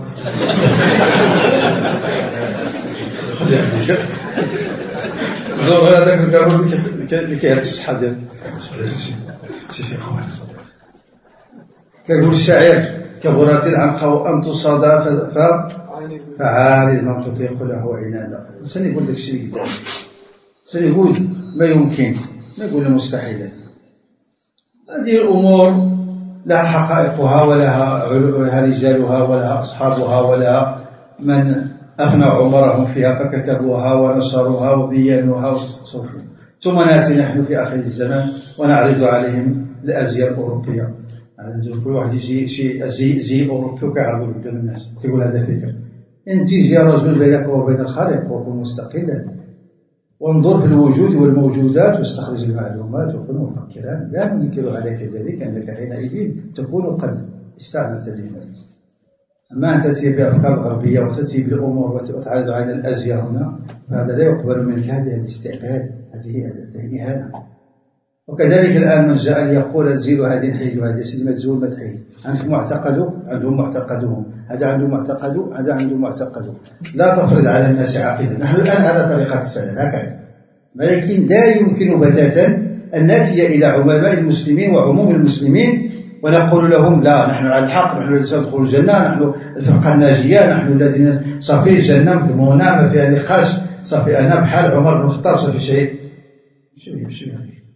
A: زول هذاك القارو اللي كيهلك الصحة ديالك. سيدي أخوان كيقول الشاعر كبرت العنقاء أن تصاد فعارض من تطيق له عنادا. سن يقول لك الشيء اللي قدام، سن يقول ما يمكن، ما يقول المستحيلات. هذه الأمور لها حقائقها ولها رجالها ولها أصحابها ولها من أفنى عمرهم فيها فكتبوها ونشروها وبينوها واستقصوا فيها. ثم نأتي نحن في آخر الزمان ونعرض عليهم الأزياء الأوروبية. يعني كل واحد يجي شيء زي زي أوروبي وكيعرضوا قدام الناس وكيقول هذا فكر. أنت يجي رجل بينك وبين الخالق وكن مستقلا. وانظر في الوجود والموجودات واستخرج المعلومات وكن مفكرا. لا ننكر عليك ذلك أنك حينئذ تكون قد استعملت ذهنك. أما أن تأتي بأفكار غربية وتأتي بالأمور وتعرض عن الأزياء هنا، فهذا لا يقبل منك. هذه استعباد، هذه إهانة. وكذلك الآن من جاء ليقول تزيل هذه نحيد وهذه سيدي ما تزول ما تحيد. عندك معتقده، عندهم معتقدهم، هذا عنده معتقده، هذا عنده معتقده. لا تفرض على الناس عقيدة. نحن الآن على طريقة السلف هكذا، ولكن لا يمكن بتاتا أن نأتي إلى عمماء المسلمين وعموم المسلمين ونقول لهم لا نحن على الحق، نحن الذين سندخل الجنة، نحن الفرقة الناجية، نحن الذين صافي الجنة مضمونة ما فيها نقاش، صافي أنا بحال عمر بن الخطاب صافي شيء شيء شيء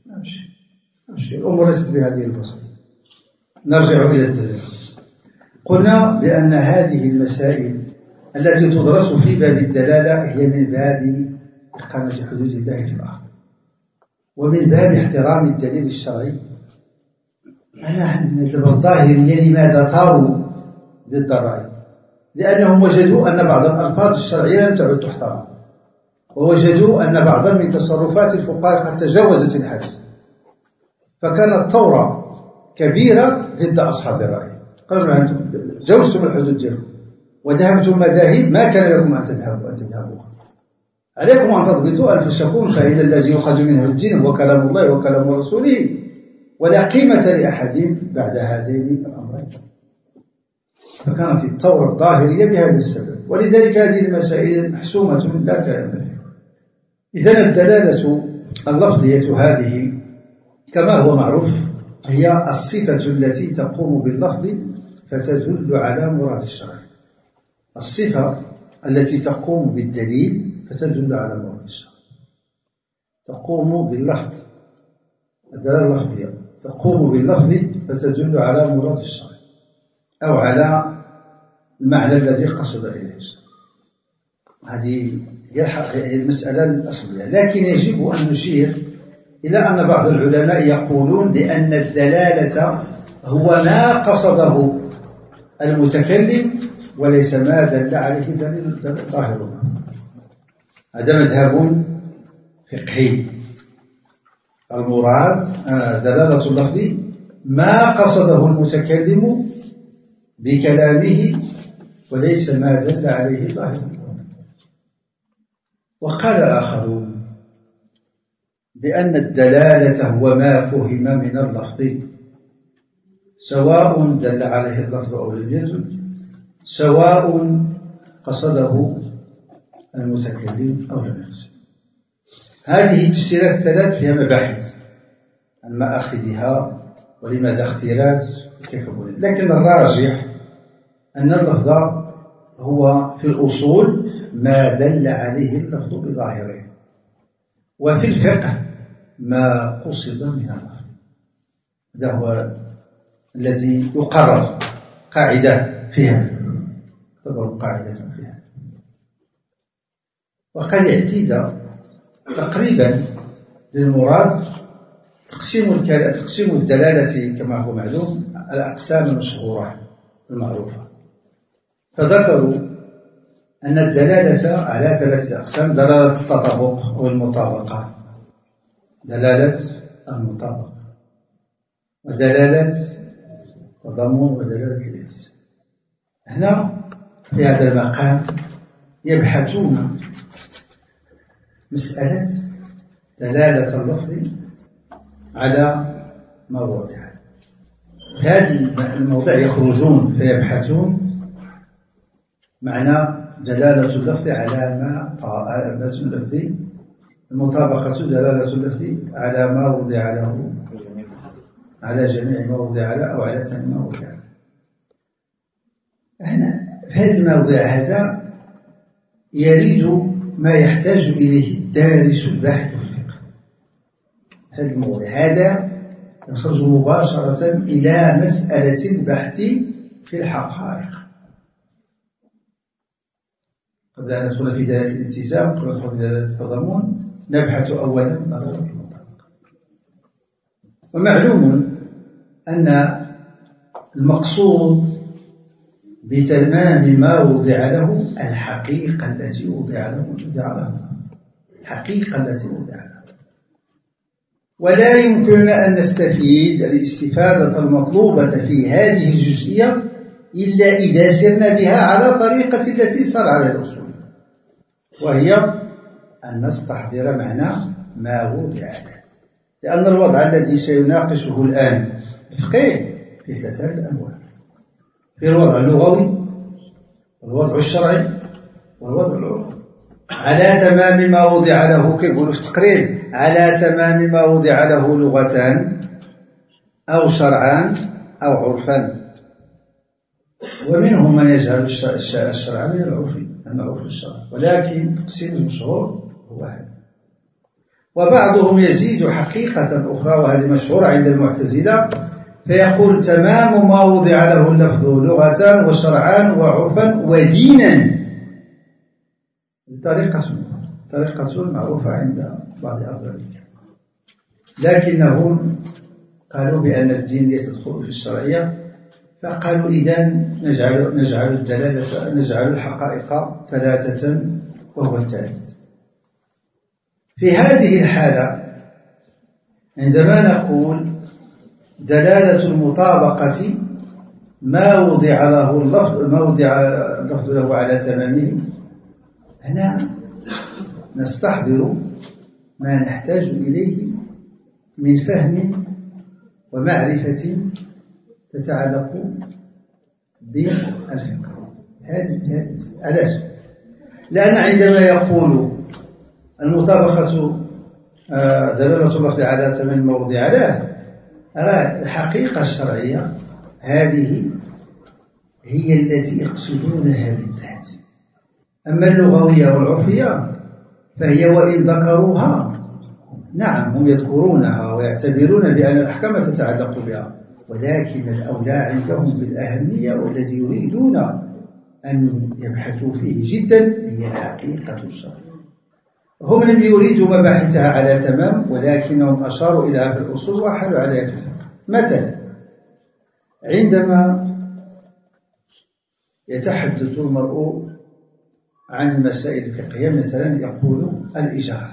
A: شيء الأمور ليست بهذه البساطة. نرجع إلى الدلالة. قلنا بأن هذه المسائل التي تدرس في باب الدلالة هي من باب إقامة حدود الله في الأرض، ومن باب احترام الدليل الشرعي. أنا الظاهرية لماذا طاروا ضد الرأي؟ لأنهم وجدوا أن بعض الألفاظ الشرعية لم تعد تحترم، ووجدوا أن بعضا من تصرفات الفقهاء قد تجاوزت الحد، فكانت ثورة كبيرة ضد أصحاب الرأي. قالوا أنتم جوزتم الحدود ديالكم وذهبتم مذاهب ما كان لكم أن تذهبوا أن تذهبوا عليكم أن تضبطوا أنفسكم، فإن الذي يؤخذ منه الدين هو كلام الله وكلام رسوله، ولا قيمة لأحد بعد هذين الأمرين. فكانت الثورة الظاهرية بهذا السبب، ولذلك هذه المسائل محسومة لا كلام فيها. إذن الدلالة اللفظية هذه كما هو معروف هي الصفة التي تقوم باللفظ فتدل على مراد الشرع. الصفة التي تقوم بالدليل فتدل على مراد الشرع. تقوم باللفظ، الدلالة اللفظية تقوم باللفظ فتدل على مراد الشرع أو على المعنى الذي قصد إليه الشرع. هذه هي المسألة الأصلية. لكن يجب أن نشير إلى أن بعض العلماء يقولون بأن الدلالة هو ما قصده المتكلم وليس ما دل عليه دليل ظاهر. هذا مذهب فقهي. المراد دلالة اللفظ ما قصده المتكلم بكلامه وليس ما دل عليه ظاهر. وقال آخرون بأن الدلالة هو ما فهم من اللفظ سواء دل عليه اللفظ أو لم يدل، سواء قصده المتكلم أو لم يقصد. هذه التفسيرات الثلاث فيها مباحث عن مآخذها ولماذا اختيرات وكيف ولد. لكن الراجح أن اللفظ هو في الأصول ما دل عليه اللفظ بظاهره، وفي الفقه ما قصد من اللفظ. هذا هو الذي يقرر قاعدة فيها، تعتبر قاعدة فيها. وقد اعتيد تقريبا للمراد تقسيم تقسيم الدلالة كما هو معلوم الأقسام المشهورة المعروفة. فذكروا أن الدلالة على ثلاثة أقسام: دلالة التطابق والمطابقة، دلالة المطابقة، ودلالة التضمن، ودلالة الالتزام. هنا في هذا المقام يبحثون مسألة دلالة اللفظ على مواضع. في هذا الموضع يخرجون فيبحثون معنى دلالة اللفظ على ما دلالة اللفظ، المطابقة دلالة اللفظ على ما وضع له، على جميع ما وضع له أو على ثاني ما وضع له. هنا في هذا الموضع هذا يريد ما يحتاج إليه الدارس الباحث في الفقه. هذا الموضع هذا يخرج مباشرة إلى مسألة البحث في الحقائق. قبل أن ندخل في دلالة الالتزام، قبل أن ندخل في دلالة التضمن، نبحث أولا دلالة المطابقة. ومعلوم أن المقصود بتمام ما وضع له الحقيقة التي وضع له وضع له. الحقيقة التي وضعها. ولا يمكننا أن نستفيد الاستفادة المطلوبة في هذه الجزئية إلا إذا سرنا بها على طريقة التي سار على الأصول، وهي أن نستحضر معنى ما وضع له. لأن الوضع الذي سيناقشه الآن الفقيه في ثلاثة أنواع: في الوضع اللغوي، والوضع الشرعي، والوضع العرفي، على تمام ما وضع له. كيقولوا في التقرير: على تمام ما وضع له لغتان أو شرعان أو عرفان. ومنهم من يجعل الشرع من العرفي من عرف الشرع، ولكن تقسيم المشهور هو هذا. وبعضهم يزيد حقيقة أخرى، وهذه مشهورة عند المعتزلة، فيقول: تمام ما وضع له اللفظ لغة وشرعا وعرفا ودينا. طريقة طريقة معروفة عند بعض أهل لكنهم قالوا بأن الدين يدخل في الشرعية، فقالوا: إذن نجعل نجعل الدلالة نجعل الحقائق ثلاثة وهو الثالث. في هذه الحالة عندما نقول دلالة المطابقة ما وضع له اللفظ ما وضع اللفظ له على تمامه، هنا نستحضر ما نحتاج إليه من فهم ومعرفة تتعلق بالفقه. هذه علاش؟ لأن عندما يقول المطابقة دلالة اللفظ على تمام ما وضع له، الحقيقة الشرعية هذه هي التي يقصدونها بالذات. أما اللغوية والعرفية فهي وإن ذكروها، نعم هم يذكرونها ويعتبرون بأن الأحكام تتعلق بها، ولكن الأولى عندهم بالأهمية والذي يريدون أن يبحثوا فيه جدا هي الحقيقة الشرعية. هم لم يريدوا مباحثها على تمام، ولكنهم أشاروا إليها في الأصول وأحلوا عليها في الفقه. مثلا عندما يتحدث المرء عن المسائل الفقهية، مثلا يقول الإجارة.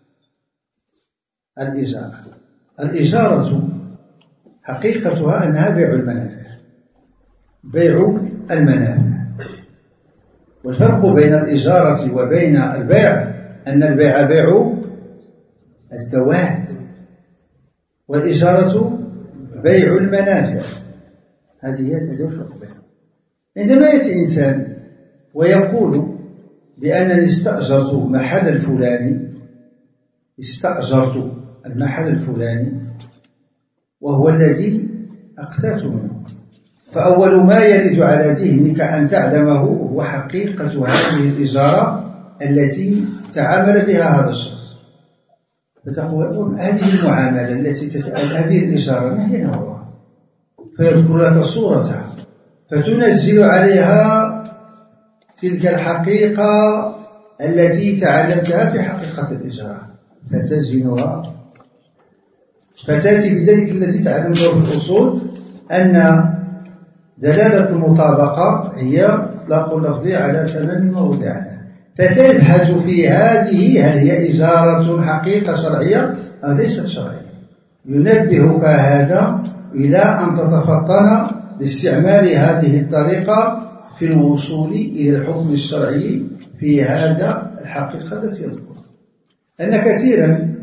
A: الإجارة الإجارة حقيقتها أنها بيع المنافع بيع المنافع والفرق بين الإجارة وبين البيع أن البيع بيع الذوات، والإجارة بيع المنافع. هذه هذا الفرق بينهم. عندما يأتي إنسان ويقول بأنني استأجرت محل الفلاني استأجرت المحل الفلاني وهو الذي أقتات منه، فأول ما يرد على ذهنك أن تعلمه هو حقيقة هذه الإجارة التي تعامل بها هذا الشخص. فتقول: هذه المعاملة التي تتأل هذه الإجارة ما هي نوعها؟ فيذكر لك صورتها، فتنزل عليها تلك الحقيقة التي تعلمتها في حقيقة الإجارة، فتزنها، فتأتي بذلك الذي تعلمته في الأصول أن دلالة المطابقة هي إطلاق اللفظ على تمام ما وضع له، فتبحث في هذه هل هي إجارة حقيقة شرعية أو ليست شرعية. ينبهك هذا إلى أن تتفطن لاستعمال هذه الطريقة في الوصول إلى الحكم الشرعي في هذا الحقيقة التي يذكرها. أن كثيرا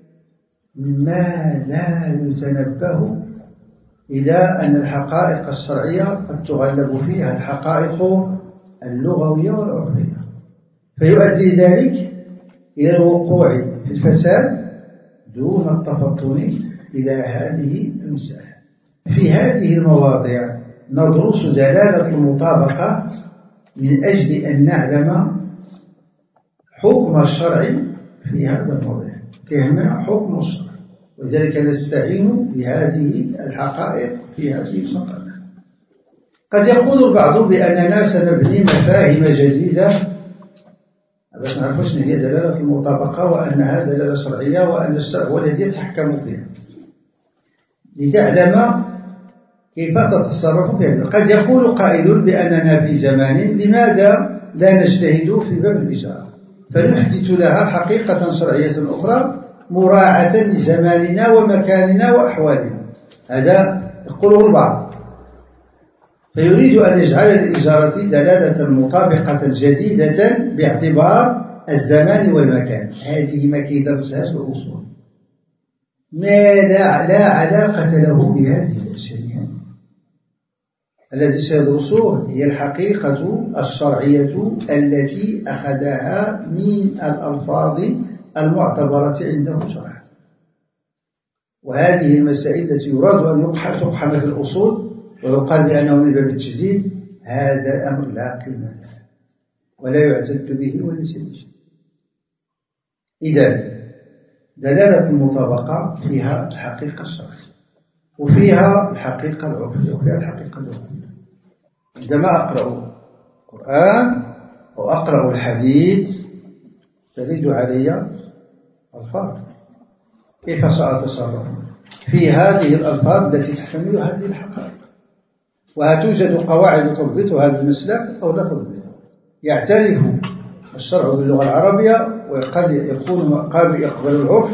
A: ما لا يتنبه إلى أن الحقائق الشرعية قد تغلب فيها الحقائق اللغوية والعرفية، فيؤدي ذلك إلى الوقوع في الفساد دون التفطن إلى هذه المسألة. في هذه المواضع ندرس دلالة المطابقة من أجل أن نعلم حكم الشرع في هذا الموضوع، كيهمنا حكم الشرع، ولذلك نستعين بهذه الحقائق في هذه المقامات. قد يقول البعض بأننا سنبني مفاهيم جديدة باش نعرفوا شنو هي دلالة المطابقة، وأنها دلالة شرعية، وأن الشرع هو الذي يتحكم فيها، لتعلم كيف تتصرف فيها. قد يقول قائل بأننا في زمان لماذا لا نجتهد في باب الإجارة؟ فنحدث لها حقيقة شرعية أخرى مراعاة لزماننا ومكاننا وأحوالنا. هذا يقوله البعض، فيريد أن يجعل للإجارة دلالة مطابقة جديدة باعتبار الزمان والمكان. هذه ما كيدرسهاش الأصول، ما لا, لا علاقة له بهذه الأشياء. الذي سيدرسوه هي الحقيقة الشرعية التي أخذها من الألفاظ المعتبرة عنده شرعا. وهذه المسائل التي يراد أن تقحم في الأصول ويقال بأنه من باب التجديد، هذا الأمر لا قيمة له ولا يعتد به وليس بشيء. إذن دلالة المطابقة فيها الحقيقة الشرعية وفيها الحقيقة العرفية وفيها الحقيقة اللغوية. عندما أقرأ القرآن أو أقرأ الحديث ترد علي ألفاظ، كيف سأتصرف في هذه الألفاظ التي تحتمل هذه الحقائق؟ وهتوجد قواعد تضبط هذا المسلك أو لا تضبطه. يعترف الشرع باللغة العربية وقد يكون قابل يقبل العرف،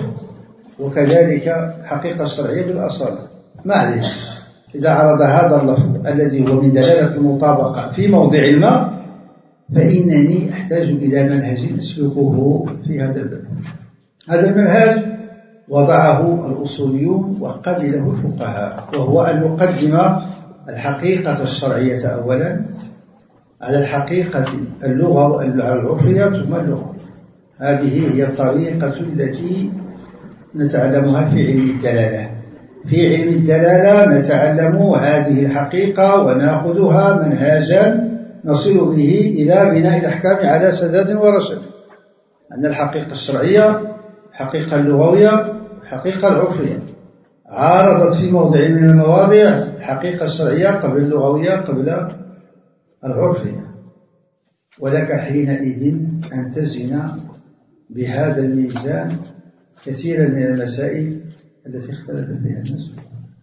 A: وكذلك حقيقة الشرعية بالأصالة. معلش، إذا عرض هذا اللفظ الذي هو من دلالة المطابقة في موضع ما، فإنني أحتاج إلى منهج أسلكه في هذا الباب. هذا المنهج وضعه الأصوليون وقبله الفقهاء، وهو أن نقدم الحقيقة الشرعية أولا على الحقيقة اللغة العرفية ثم اللغة. هذه هي الطريقة التي نتعلمها في علم الدلالة. في علم الدلالة نتعلم هذه الحقيقة ونأخذها منهاجا نصل به إلى بناء الأحكام على سداد ورشد. أن الحقيقة الشرعية، الحقيقة اللغوية، الحقيقة العرفية عارضت في موضع من المواضع الحقيقة الشرعية قبل اللغوية قبل العرفية، ولك حينئذ أن تزن بهذا الميزان كثيرا من المسائل التي اختلف فيها الناس.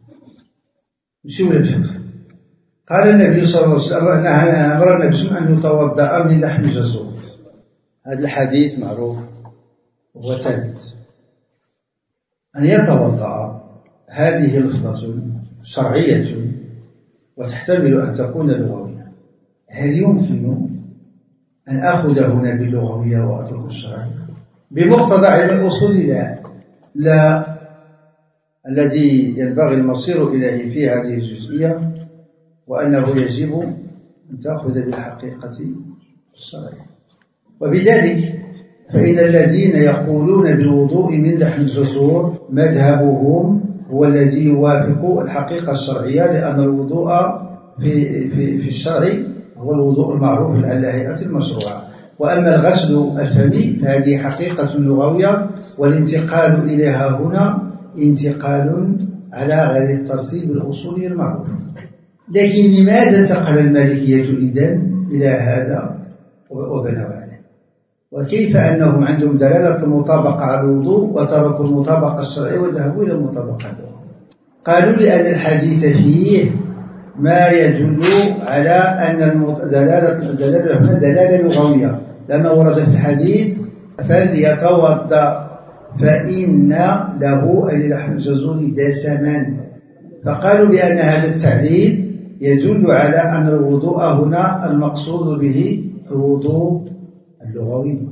A: نشوف الفقه. قال النبي صلى الله عليه وسلم أمر النبي أن يتوضأ من لحم الجزور. هذا الحديث معروف وهو ثابت. أن يتوضأ هذه لفظة شرعية وتحتمل أن تكون لغوية. هل يمكن أن أخذ هنا باللغوية وأترك الشرعية؟ بمقتضى علم الأصول لا لا الذي ينبغي المصير إليه في هذه الجزئية وأنه يجب أن تأخذ بالحقيقة الشرعية. وبذلك فإن الذين يقولون بالوضوء من لحم الجزور مذهبهم هو الذي يوافق الحقيقة الشرعية، لأن الوضوء في, في, في الشرع هو الوضوء المعروف على هيئة المشروعة. وأما الغسل الفمي فهذه حقيقة لغوية، والانتقال إليها هنا انتقال على غير الترتيب الأصولي المعروف. لكن لماذا انتقل المالكية إذن إلى هذا وبنوا عليه؟ وكيف أنهم عندهم دلالة المطابقة على الوضوء وتركوا المطابقة الشرعية وذهبوا إلى المطابقة اللغوية؟ قالوا لأن الحديث فيه ما يدل على أن الدلالة الدلالة هنا دلالة لغوية، لما ورد في الحديث فليتوضأ فإن له أي لحم الجزور دسما. فقالوا بأن هذا التعليل يدل على أن الوضوء هنا المقصود به الوضوء اللغوي،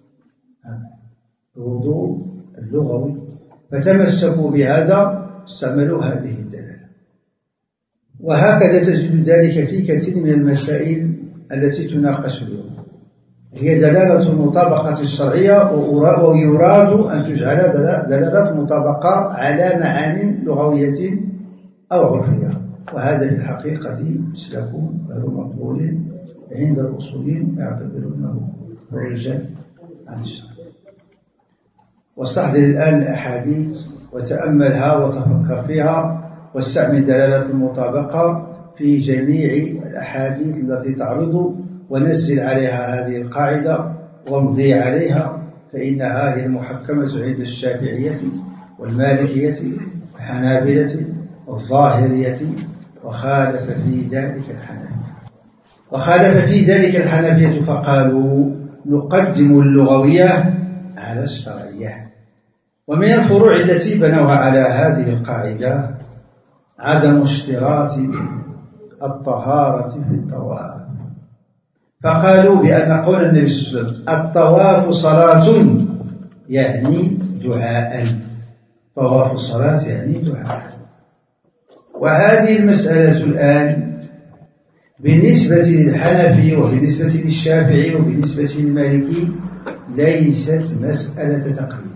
A: الوضوء اللغوي، فتمسكوا بهذا استعملوا هذه الدلالة. وهكذا تجد ذلك في كثير من المسائل التي تناقش اليوم، هي دلالة المطابقة الشرعية، ويراد أن تجعل دلالة المطابقة على معان لغوية أو عرفية، وهذا في الحقيقة مسلك غير مقبول عند الأصوليين، يعتبرونه خروجا عن الشرع. واستحضر الآن الأحاديث وتأملها وتفكر فيها، واستعمل دلالة المطابقة في جميع الأحاديث التي تعرض، ونزل عليها هذه القاعدة وامضي عليها، فإنها هي المحكمة عند الشافعية والمالكية والحنابلة والظاهرية، وخالف في ذلك الحنفية وخالف في ذلك الحنفية فقالوا نقدم اللغوية على الشرعية. ومن الفروع التي بنوها على هذه القاعدة عدم اشتراط الطهارة في الطواف، فقالوا بأن قول النبي صلى الله عليه وسلم الطواف صلاة يعني دعاء، طواف الصلاة يعني دعاء. وهذه المسألة الآن بالنسبة للحنفي وبالنسبة للشافعي وبالنسبة للمالكي ليست مسألة تقليد،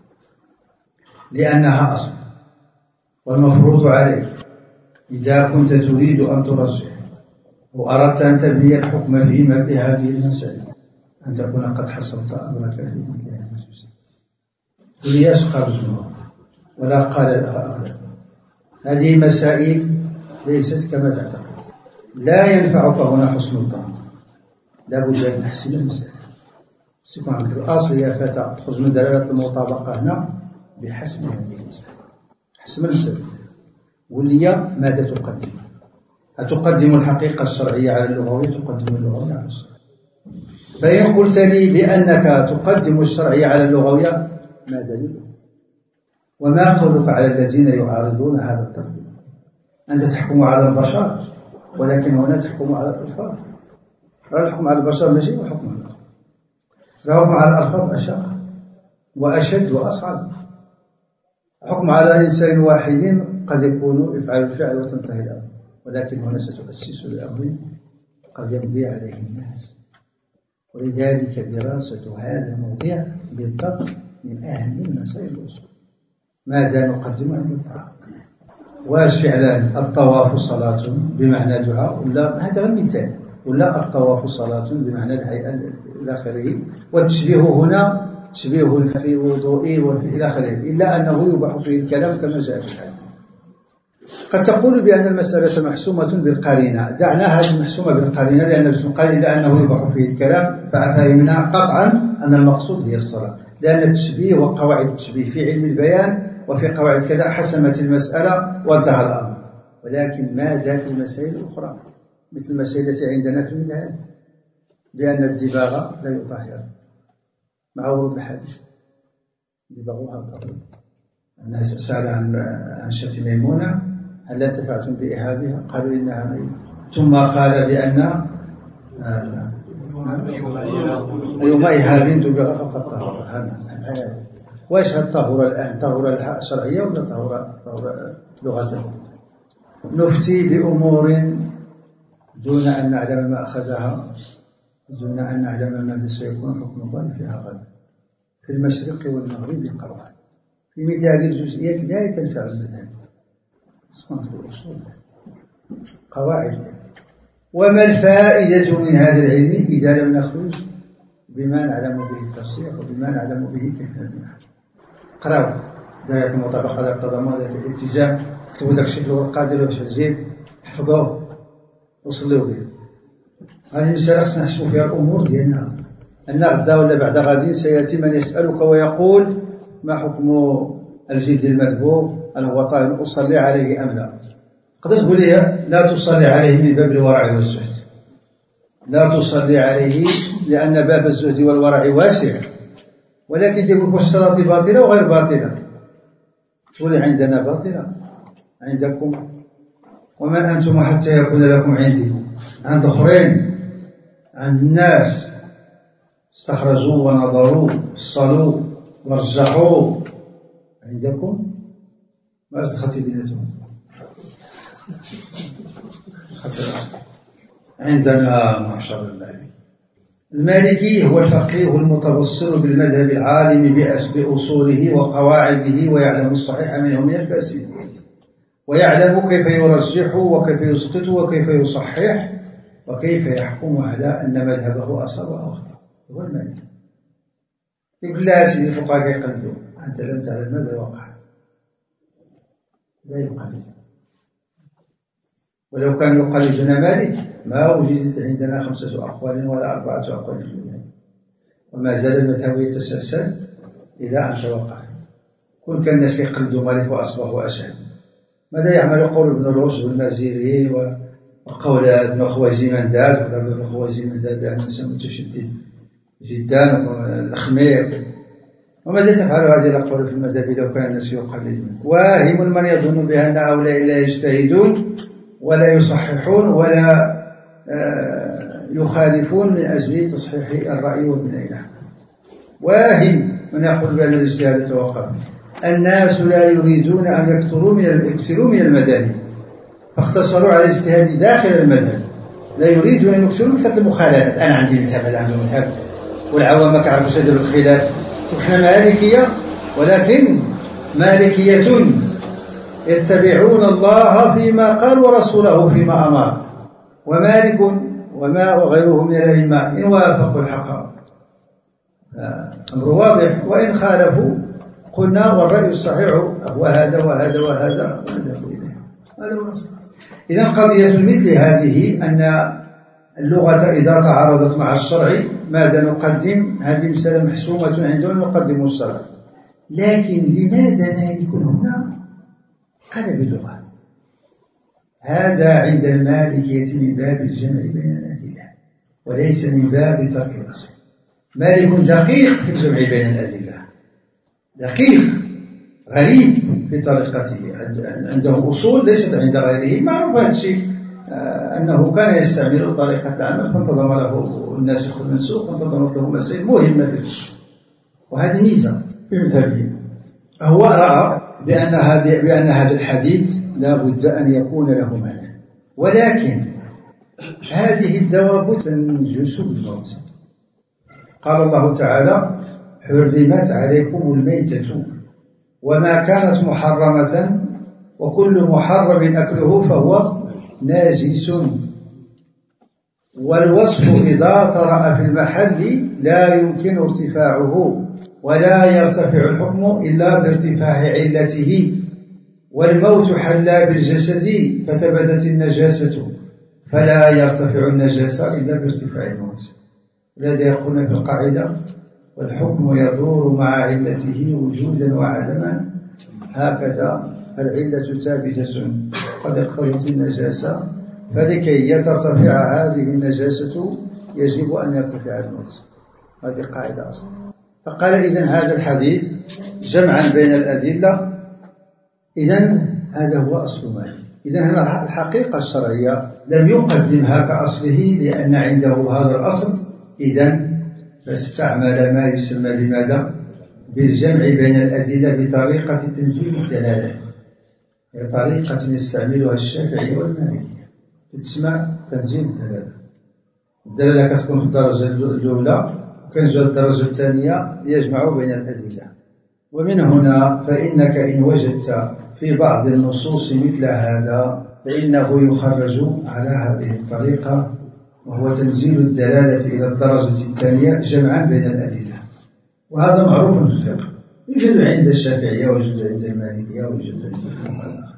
A: لأنها أصل، والمفروض عليك إذا كنت تريد أن ترجح وأردت أن تبني الحكم في مثل هذه المسائل أن تكون قد حصلت أمرك في مثل هذه المسائل. ولياس قال جمهور ولا قال لها أغلب. هذه المسائل ليست كما تعتقد. لا ينفعك هنا حسن الظن، لا بد أن تحسن المسألة. سيكون عندك الأصل يا فتى تخرج من دلالة المطابقة هنا بحسب هذه المسألة، حسب المسألة. واللي ماذا تقدم؟ أتقدم الحقيقة الشرعية على اللغوية؟ تقدم اللغوية على الشرعية. فإن قلت لي بأنك تقدم الشرعية على اللغوية ما دليل؟ وما قولك على الذين يعارضون هذا الترتيب؟ أنت تحكم على البشر، ولكن هنا تحكم على الألفاظ. الحكم على البشر ماشي هو حكم على الألفاظ، الحكم على الألفاظ أشق وأشد وأصعب. الحكم على إنسان واحد قد يكون يفعل الفعل وتنتهي الأمر، ولكن هنا ستؤسس الأمر قد يمضي عليه الناس. ولذلك دراسة هذا الموضوع بالضبط من أهم المسائل الأصول. ماذا نقدم عند الطعام؟ واش فعلا الطواف صلاة بمعنى دعاء، ولا هذا مثال، ولا الطواف صلاة بمعنى الهيئة إلى آخره. والتشبيه هنا تشبيه في وضوء وفي إلى آخره، إلا أنه يباح فيه الكلام كما جاء في الحديث. قد تقول بأن المسألة محسومة بالقرينة، دعنا هذه المحسومة بالقرينة لأن الرسول قال إلا أنه يباح فيه الكلام، ففهمنا قطعا أن المقصود هي الصلاة، لأن التشبيه وقواعد التشبيه في علم البيان وفي قواعد كذا حسمت المسألة وانتهى الأمر. ولكن ماذا في المسائل الأخرى مثل المسائل التي عندنا في المذهب بأن الدباغ لا يطهر مع ورود الحديث؟ دباغها طهور. الناس سأل عن عن شاة ميمونة هل انتفعتم بإهابها؟ قالوا إنها ميتة. ثم قال بأن أيما إهاب دبغ فقد طهر. هذا وايش الطهور الآن؟ طهور شرعية ولا طهور طهور لغة؟ نفتي بأمور دون أن نعلم ما أخذها، دون أن نعلم ماذا سيكون حكم الله فيها غدا في المشرق والمغرب قطعا. في مثل هذه الجزئيات لا تنفع المذهب، اسمها الأصول قواعد. وما الفائدة من هذا العلم إذا لم نخرج بما نعلم به الترجيح وبما نعلم به كيف نبنى؟ قراوا دلالة المطابقة، دلالة التضامن، دلالة الالتزام، اكتبوا داك الشيء في الورقة ديالو في الجيب، حفظوه وصليوا به. هذه المسألة خصنا نحسبوا فيها الأمور ديالنا، أن غدا ولا بعد غد سيأتي من يسألك ويقول ما حكم الجلد المذبوح؟ هل هو طاهر أصلي عليه أم لا؟ قد تقول لي لا تصلي عليه من باب الورع والزهد، لا تصلي عليه لأن باب الزهد والورع واسع، ولكن تقول الصلاة باطلة وغير باطلة. تقول عندنا باطلة عندكم، ومن أنتم حتى يكون لكم عندي؟ عند آخرين، عند الناس استخرجوا ونظروا صلوا ورجحوا، عندكم ما دخلت بيناتهم. عندنا معشر المالكي، المالكي هو الفقيه المتبصر بالمذهب العالم بأصوله وقواعده، ويعلم الصحيح منه من الفاسد، ويعلم كيف يرجح وكيف يسقط وكيف يصحح وكيف يحكم على أن مذهبه أصاب أو أخطأ. هو المالكي. يقول لا سيدي الفقهاء يقلدون، أنت لم تعلم ماذا وقع، لا يقلد. ولو كان يقلدنا مالك ما وجدت عندنا خمسة أقوال ولا أربعة أقوال في المذهب، وما زال المذهب يتسلسل إلى أن توقف. كل كان الناس يقلدوا مالك وأصبحوا أشهد. ماذا يعمل قول ابن رشد والمازيري وقول ابن خوازي منداد وضرب ابن خوازي منداد بأن الإنسان متشدد؟ جدان الخمير وماذا تفعل هذه الأقوال في المذهب لو كان الناس يقلدون؟ واهم من يظن بأن هؤلاء لا يجتهدون ولا يصححون ولا يخالفون من أجل تصحيح الرأي والبناء له. واهم من يقول بأن الاجتهاد توقف. الناس لا يريدون أن يكثروا من يكثروا من المذاهب فاقتصروا على الاجتهاد داخل المذهب، لا يريدون أن يكثروا كثرة المخالفات. أنا عندي مذهب، هذا عنده مذهب، والعوام ما كيعرفوش هذا الخلاف. احنا مالكية، ولكن مالكية يتبعون الله فيما قال ورسوله فيما أمر، ومالك وما وغيره من الأئمة إن وافقوا الحق أمر واضح، وإن خالفوا قلنا والرأي الصحيح هو هذا وهذا وهذا ونذهب إليه. هذا هو الأصل. إذن قضية مثل هذه أن اللغة إذا تعارضت مع الشرع ماذا نقدم؟ هذه مسألة محسومة عندنا، نقدم الشرع. لكن لماذا مالك هنا قال باللغة؟ هذا عند المالكية من باب الجمع بين الأدلة وليس من باب ترك الأصل. مالك دقيق في الجمع بين الأدلة، دقيق غريب في طريقته، عنده أصول ليست عند غيره. معروف هذا الشيء أنه كان يستعمل طريقة العمل فانتظم له الناسخ والمنسوخ وانتظمت له مسائل مهمة للشيء، وهذه ميزة في مذهبه. هو رأى بأن هذه بأن هذا الحديث لا بد أن يكون له معنى، ولكن هذه الدواب تنجس بالموت. قال الله تعالى: حرمت عليكم الميتة وما كانت محرمة وكل محرم أكله فهو ناجس. والوصف إذا طرأ في المحل لا يمكن ارتفاعه ولا يرتفع الحكم إلا بارتفاع علته. والموت حلا بالجسد فثبتت النجاسة فلا يرتفع النجاسة إلا بارتفاع الموت. الذي يقولون في القاعدة: والحكم يدور مع علته وجودا وعدما. هكذا العلة ثابتة قد اقتضت النجاسة، فلكي ترتفع هذه النجاسة يجب أن يرتفع الموت. هذه قاعدة أصلا. فقال: إذن هذا الحديث جمعا بين الأدلة، إذن هذا هو أصل مالك. إذن الحقيقة الشرعية لم يقدمها كأصله لأن عنده هذا الأصل، إذن فاستعمل ما يسمى بماذا؟ بالجمع بين الأدلة بطريقة تنزيل الدلالة، طريقة يستعملها الشافعي والمالكية، تسمى تنزيل الدلالة. الدلالة كتكون في الدرجة الأولى، وكنجو الدرجة الثانية يجمع بين الأدلة. ومن هنا فإنك إن وجدت في بعض النصوص مثل هذا فإنه يخرج على هذه الطريقة، وهو تنزيل الدلالة إلى الدرجة الثانية جمعا بين الأدلة. وهذا معروف في الفقه، يوجد عند الشافعية ويوجد عند المالكية ويوجد عند الفقهاء.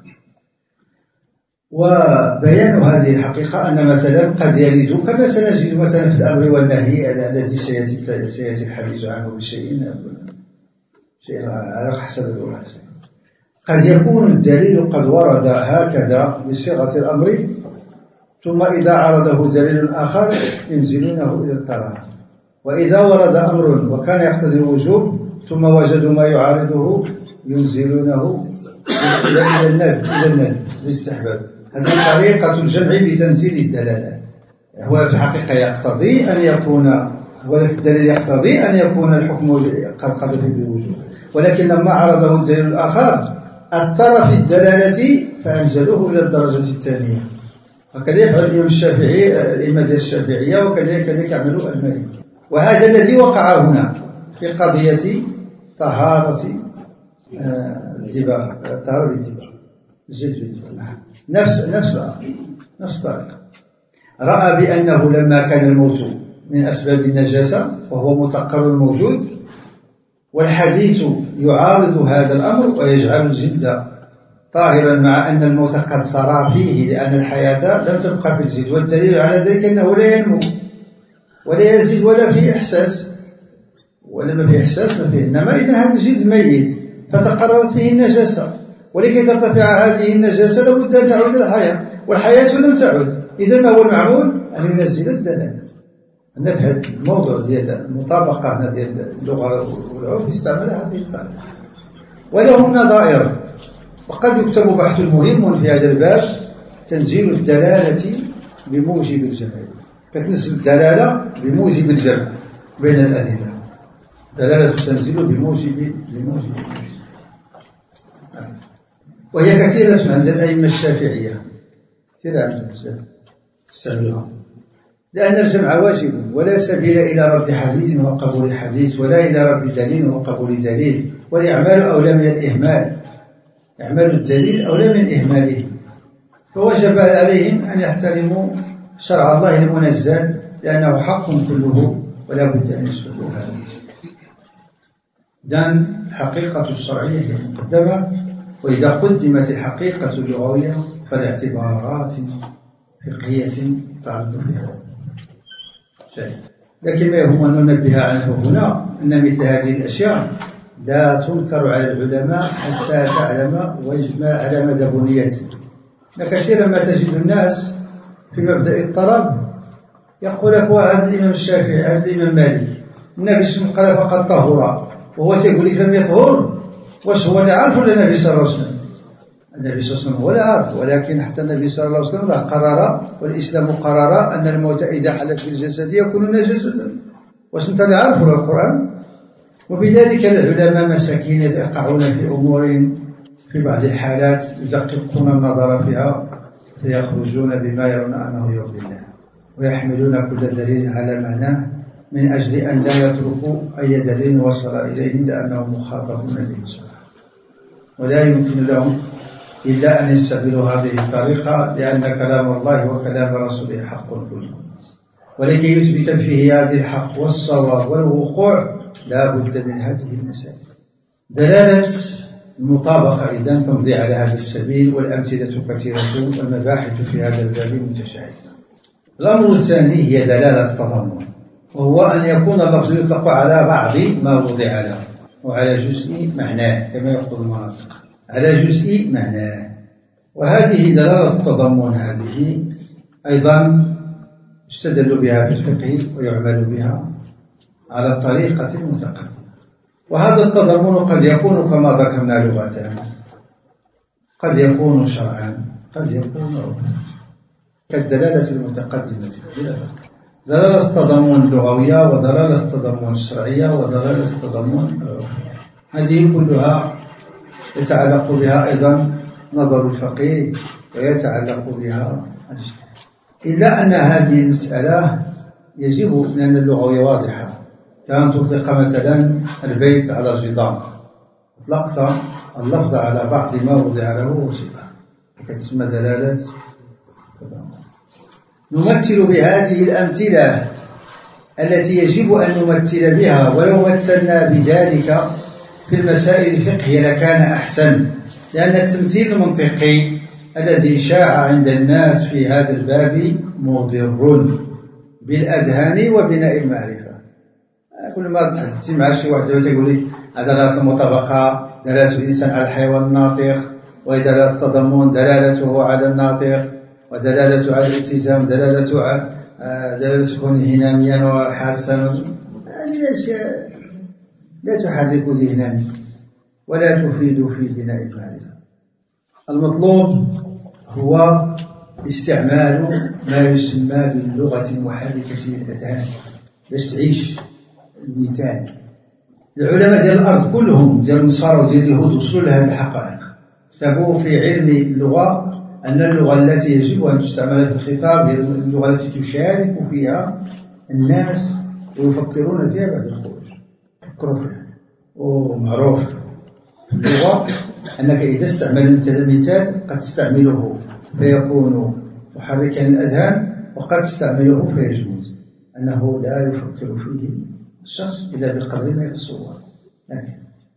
A: وبيان هذه الحقيقة أن مثلا قد يرد كما سنجد مثلا في الأمر والنهي الذي سيأتي سيأتي الحديث عنه بشيء شيء على حسب الأحسن، قد يكون الدليل قد ورد هكذا بصيغة الأمر، ثم إذا عرضه دليل آخر ينزلونه إلى الكراهة. وإذا ورد أمر وكان يقتضي الوجوب ثم وجدوا ما يعارضه ينزلونه إلى الندب إلى الندب الاستحباب. هذه طريقة الجمع بتنزيل الدلالة. هو في الحقيقة يقتضي أن يكون هو الدليل يقتضي أن يكون الحكم قد قضى بالوجوب، ولكن لما عرضه الدليل الآخر أثر في الدلالة فأنزلوه إلى الدرجة الثانية. وكذا يفعل الإمام الشافعي الأئمة الشافعية، وكذلك يعمل المالكي. وهذا الذي وقع هنا في قضية طهارة الدباغ، طهارة الدباغ، الجلد بالدباغ، نفس نفس نفس الطريقة. رأى بأنه لما كان الموت من أسباب النجاسة وهو متقر الموجود، والحديث يعارض هذا الأمر ويجعل الجلد طاهرا مع أن الموت قد صار فيه لأن الحياة لم تبقى في الجلد، والدليل على ذلك أنه لا ينمو ولا يزيد ولا فيه إحساس، ولا ما فيه إحساس ما فيه، إنما إذن هذا الجلد ميت فتقررت فيه النجاسة، ولكي ترتفع هذه النجاسة لابد أن تعود الحياة، والحياة لم تعد. إذن ما هو المعمول؟ أن ينزل الدلالة. أن في هذا الموضوع ديال المطابقة ديال اللغة والعرف يستعملها هذه الطريقة. ولهم نظائر، وقد يكتب بحث مهم في هذا الباب: تنزيل الدلالة بموجب الجمع. كتنزل الدلالة بموجب الجمع بين الأدلة، دلالة تنزل بموجب بموجب وهي كثيرة عند الأئمة الشافعية، كثيرة عند الشافعية، لأن الجمع واجب، ولا سبيل إلى رد حديث وقبول حديث، ولا إلى رد دليل وقبول دليل، والإعمال أولى من الإهمال، إعمال الدليل أولى من إهماله، فوجب عليهم أن يحترموا شرع الله المنزل لأنه حق كله ولا بد أن يسلكوا هذا. إذن الحقيقة الشرعية هي مقدمة، وإذا قدمت الحقيقة اللغوية فالاعتبارات فقهية تعرض فيها شيء. لكن ما يهم أن ننبه عنه هنا أن مثل هذه الأشياء لا تنكر على العلماء حتى تعلم ويجمع على مدى بنيته. كثيرا ما تجد الناس في مبدأ الطلب يقول لك هذا الإمام الشافعي، هذا الإمام مالك، النبي صلى الله عليه وسلم قال فقد طهر، وهو تقول لك لم يطهر. واش هو اللي عارف ولا النبي صلى الله عليه وسلم؟ النبي صلى الله عليه وسلم هو اللي عارف، ولكن حتى النبي صلى الله عليه وسلم قرر، والإسلام قرر أن الموت إذا حلت في الجسد يكون نجسة. واش أنت اللي عارف ولا القرآن؟ وبذلك العلماء مساكين يقعون في أمور في بعض الحالات يدققون النظر فيها فيخرجون بما يرون أنه يرضي الله، ويحملون كل دليل على معناه من أجل أن لا يتركوا أي دليل وصل إليهم لأنهم مخاطبون به صراحة. ولا يمكن لهم إلا أن يستقبلوا هذه الطريقة، لأن كلام الله وكلام رسوله حق كله، ولكي يثبت فيه هذه الحق والصواب والوقوع لا بد من هذه المسائل. دلالة المطابقة إذن تمضي على هذا السبيل، والأمثلة كثيرة والمباحث في هذا الباب متشعبة. الأمر الثاني هي دلالة التضمن، وهو أن يكون اللفظ يطلق على بعض ما وضع له وعلى جزء معناه، كما يقول المناطق على جزء معناه. وهذه دلالة التضمن هذه أيضا يستدل بها في الفقه ويعمل بها على الطريقة المتقدمة. وهذا التضمن قد يكون كما ذكرنا لغتان، قد يكون شرعا، قد يكون عرفا، كالدلالة المتقدمة. دلالة التضمن اللغوية، ودلالة التضمن الشرعية، ودلالة التضمن العرفية، هذه كلها يتعلق بها أيضا نظر الفقيه ويتعلق بها الاجتهاد. إلا أن هذه المسألة يجب أن اللغوية واضحة، كان تطلق مثلا البيت على الجدار، أطلقت اللفظ على بعض ما وضع له وجبه، كتسمى دلالة التضمن. نمثل بهذه الأمثلة التي يجب أن نمثل بها، ولو مثلنا بذلك في المسائل الفقهية لكان أحسن، لأن التمثيل المنطقي الذي شاع عند الناس في هذا الباب مضر بالأذهان وبناء المعرفة. كل ما تحدثي مع شي واحد يقول لك دلالة المطابقة دلالة الإنسان على الحيوان الناطق، ودلالة التضمن دلالته على الناطق، ودلالته على الالتزام دلالته على دلالة كونه هناميا وحاسا. هذه الأشياء لا تحرك ذهننا ولا تفيد في بناء المعرفة. المطلوب هو استعمال ما يسمى باللغة المحركة للأذهان باش تعيش المثال. العلماء ديال الأرض كلهم ديال النصارى وديال اليهود وصلوا لهذه الحقائق، كتبوا في علم اللغة أن اللغة التي يجب أن تستعمل في الخطاب هي اللغة التي تشارك فيها الناس ويفكرون فيها بعد الخروج. فكروا فيها. ومعروف في اللغة أنك إذا استعملت المثال قد تستعمله فيكون محركا للأذهان، وقد تستعمله فيجوز، أنه لا يفكر فيه الشخص إلا بقدر ما يتصور. لكن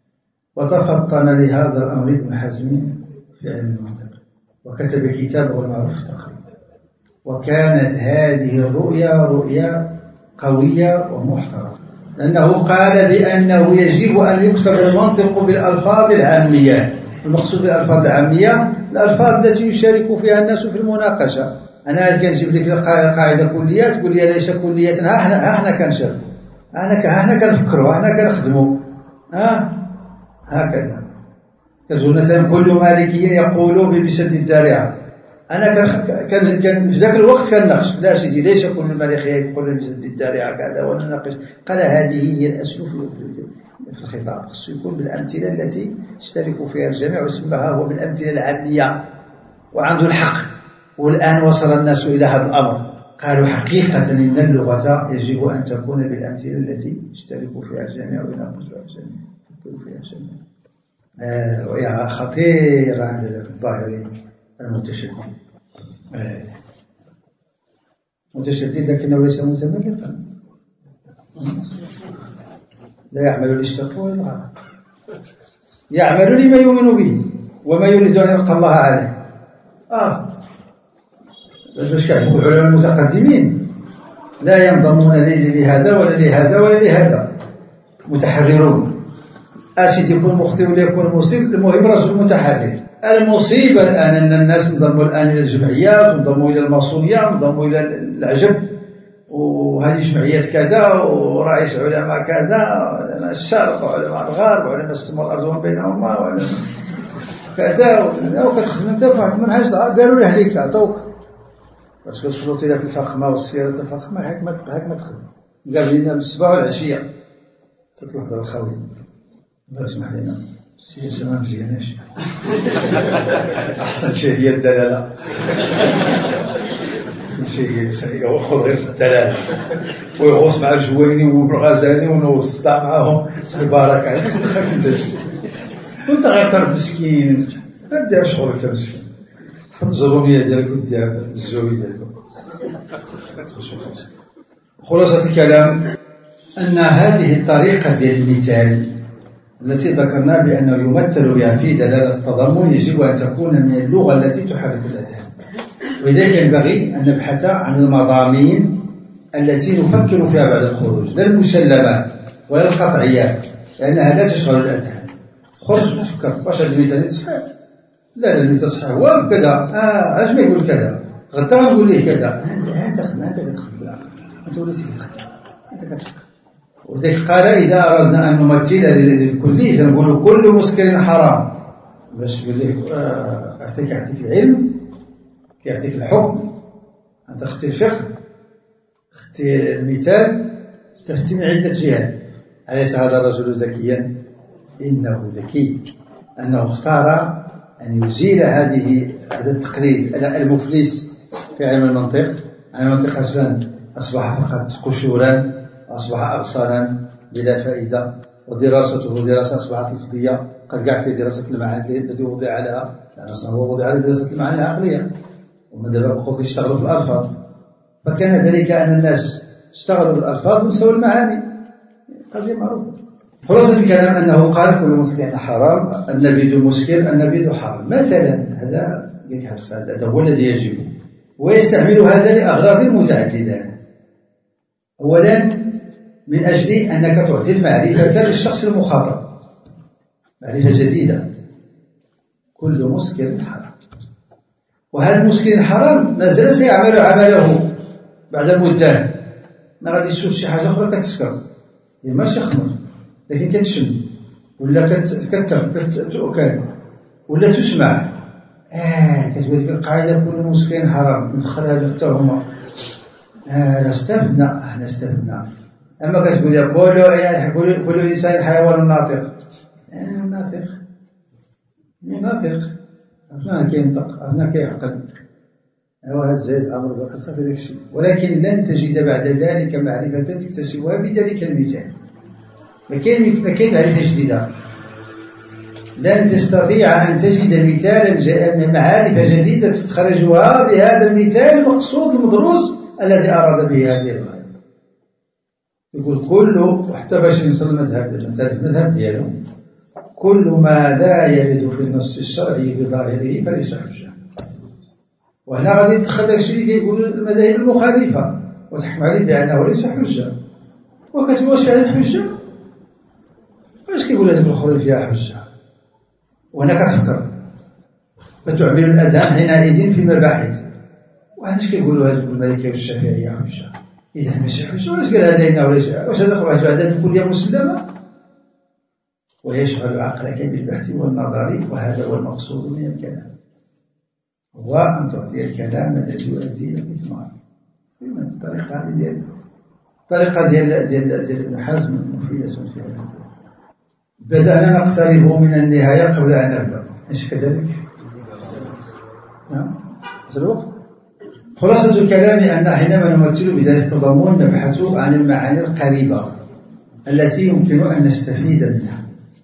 A: وتفطن لهذا الأمر ابن حزم في علم المنطق، وكتب كتابه المعروف تقريبا. وكانت هذه الرؤيا رؤيا قوية ومحترمة، لأنه قال بأنه يجب أن يكتب المنطق بالألفاظ العامية. المقصود بالألفاظ العامية الألفاظ التي يشارك فيها الناس في المناقشة، أنا كنجيب لك قاعدة كلية تقول لي ليس كلية، ها احنا ها احنا كنشرب، ها احنا كنفكروا، ها احنا كنخدموا، ها هكذا. كتقول مثلا كل مالكي يقول بسد الدارعة، أنا كان كان في ذاك الوقت كنناقش، لا سيدي ليس كل مالكي يقول بسد الدارعة كذا ونناقش. قال هذه هي الأسلوب في الخطاب، خصو يكون بالأمثلة التي يشترك فيها الجميع، ويسمها هو بالأمثلة العامية وعنده الحق. والآن وصل الناس إلى هذا الأمر، قالوا حقيقة إن اللغة يجب أن تكون بالأمثلة التي يشترك فيها الجميع ويناقشها الجميع يفكر فيها الجميع. آه وهي خطيرة عند الظاهري المتشدد. آه متشدد لكنه ليس متملقا، لا يعمل للشرق ولا الغرب، يعمل لما يؤمن به وما يريد أن يلقى الله عليه. آه باش كيعرفوا العلماء المتقدمين لا ينضمون لهذا ولا لهذا ولا لهذا، متحررون. أسيد يكون مخطئ ولا يكون مصيب، المهم رجل متحرر. المصيبة الآن أن الناس انضموا الآن إلى الجمعيات، وانضموا إلى الماسونية، وانضموا إلى العجب، وهذه جمعيات كذا، ورئيس علماء كذا، علماء الشرق وعلماء الغرب وعلماء السماء والأرض وما بينهما وعلماء كذا، وكتخدم أنت في واحد المنهج قالوا له هليك عطوك باش كتفلو طيلة الفخمة والسيرة الفخمة، هاك ما هاك ما تخدم. قال لنا بالصباح والعشية تطلع الهضره الخاوية. الله يسمح لنا السياسة ما مزياناش. أحسن شيء هي الدلالة، أحسن شيء هي يأخذ غير في الدلالة ويغوص مع الجويني والغزالي ونوض الصداع معهم صحيح بارك عليك. باش تخاف انت وانت غير طرف مسكين ما دير شغلك يا مسكين، حط الزرومية ديالك وديها الزوي ديالكم. خلاصة الكلام أن هذه الطريقة ديال المثال التي ذكرنا بأنه يمثل بها في دلالة التضمن يجب أن تكون من اللغة التي تحرك الأذهان، ولذلك ينبغي أن نبحث عن المضامين التي نفكر فيها بعد الخروج، لا المسلمات ولا القطعيات لأنها لا تشغل الأذهان. خرج نفكر واش هذا المثال صحيح، لا لا المثال صحيح هو كذا، اه علاش ما يقول كذا، غدا نقول ليه كذا، انت انت كتخبر، انت وليتي كتخبر، انت كتخبر. وذلك قال إذا أردنا أن نمثل للكلية نقول كل مسكر حرام، باش يقول لك أعطيك يعطيك العلم يعطيك الحكم، أنت أخذت الفقه أخذت المثال استفدت من عدة جهات. أليس هذا الرجل ذكيا؟ إنه ذكي أنه اختار أن يزيل هذه هذا التقليد المفلس في علم المنطق. علم المنطق أصلا أصبح فقط قشورا، أصبح أغصانا بلا فائدة، ودراسته دراسة أصبحت لفظية، قد قاع في دراسة المعاني التي وضع لها، لأن أصلا هو وضع لدراسة المعاني العقلية، ومن دابا بقوا يشتغلوا في الألفاظ. فكان ذلك أن الناس اشتغلوا بالألفاظ ونسوا المعاني، قضية معروفة. خلاصة الكلام أنه قال كل مسكر حرام، النبيذ مسكر، النبيذ حرام مثلا. هذا هذا هو الذي يجب، ويستعمل هذا لأغراض متعددة. أولا من أجل أنك تعطي المعرفة للشخص المخاطب، معرفة جديدة، كل مسكر حرام، وهذا المسكر حرام ما زال سيعمل عمله بعد مدة، ما غادي تشوف شي حاجة أخرى كتسكر، هي ماشي خمر لكن كتشم ولا كتأكل ولا تسمع. آه كتقول لك القاعدة كل مسكر حرام، ندخل هذا حتى هما آه استفدنا، احنا استفدنا. أما كتقول لي كل يعني كل إنسان حيوان ناطق، آه ناطق ناطق أفنان كينطق أفنان كيعقل، هذا زيد عمرو بكر صافي داك الشيء. ولكن لن تجد بعد ذلك معرفة تكتسبها بذلك المثال، ما كاين ما كاين معرفة جديدة، لن تستطيع أن تجد مثالا معارف جديدة تستخرجها بهذا المثال المقصود المدروس الذي أراد به هذه الغاية. يقول كله، وحتى باش يوصل المذهب مثلا المذهب ديالو، كل ما لا يرد في النص الشرعي بظاهره فليس حجة. وهنا غادي يدخل داك الشيء اللي كيقول المذاهب المخالفة وتحكم عليه بأنه ليس حجة، وكتقول واش فعلا حجة؟ واش كيقول هذيك الأخرى فيها حجة؟ وهنا كتفكر فتعمل الأذهان حينئذ في المباحث، وعلاش كيقولوا هذوك الملكة والشافعية حجة؟ إذا المسيح حجة وعلاش قال هذا إنه ليس؟ واش هذا واحد بعد كلية مسلمة؟ ويشغل عقلك بالبحث والنظر، وهذا هو المقصود من الكلام، هو أن تعطي الكلام الذي يؤدي إلى الإثمار. فيما الطريقة هذه ديال الطريقة ديال ديال ديال ابن حزم مفيدة في هذا. بدأنا نقترب من النهاية قبل أن نبدأ، أليس كذلك؟ نعم. الوقت. خلاصة الكلام أن حينما نمثل بداية التضمن نبحث عن المعاني القريبة التي يمكن أن نستفيد منها.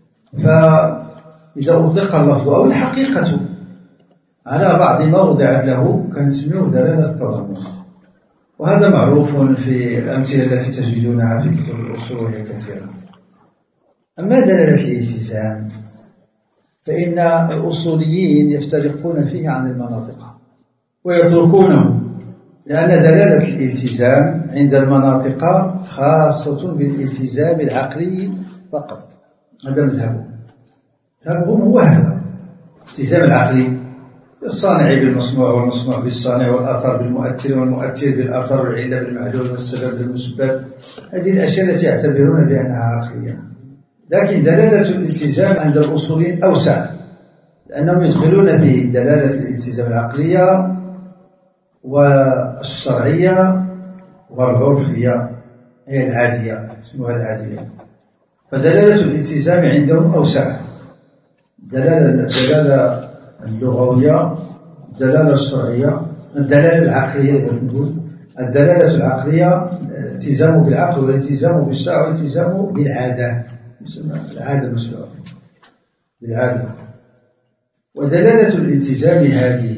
A: فإذا أطلق اللفظ أو الحقيقة على بعض ما وضعت له كنسميه دلالة التضمن، وهذا معروف في الأمثلة التي تجدونها في كتب الأصول وهي كثيرة. أما دلالة الالتزام فإن الأصوليين يفترقون فيه عن المناطق ويتركونه، لأن دلالة الالتزام عند المناطق خاصة بالالتزام العقلي فقط. هذا مذهبهم، مذهبهم هو هذا الالتزام العقلي، الصانع بالمصنوع والمصنوع بالصانع، والأثر بالمؤثر والمؤثر بالأثر، والعلة بالمعلول والسبب بالمسبب. هذه الأشياء التي يعتبرون بأنها عقلية. لكن دلالة الالتزام عند الأصوليين أوسع، لأنهم يدخلون به دلالة الالتزام العقلية والشرعية والعرفية، هي العادية، اسمها العادية. فدلالة الالتزام عندهم أوسع، دلالة الدلالة اللغوية، الدلالة الشرعية، الدلالة العقلية. نقول الدلالة العقلية التزام بالعقل، والالتزام بالشرع، والالتزام بالعادة، العادة المشروعة بالعادة. ودلالة الالتزام هذه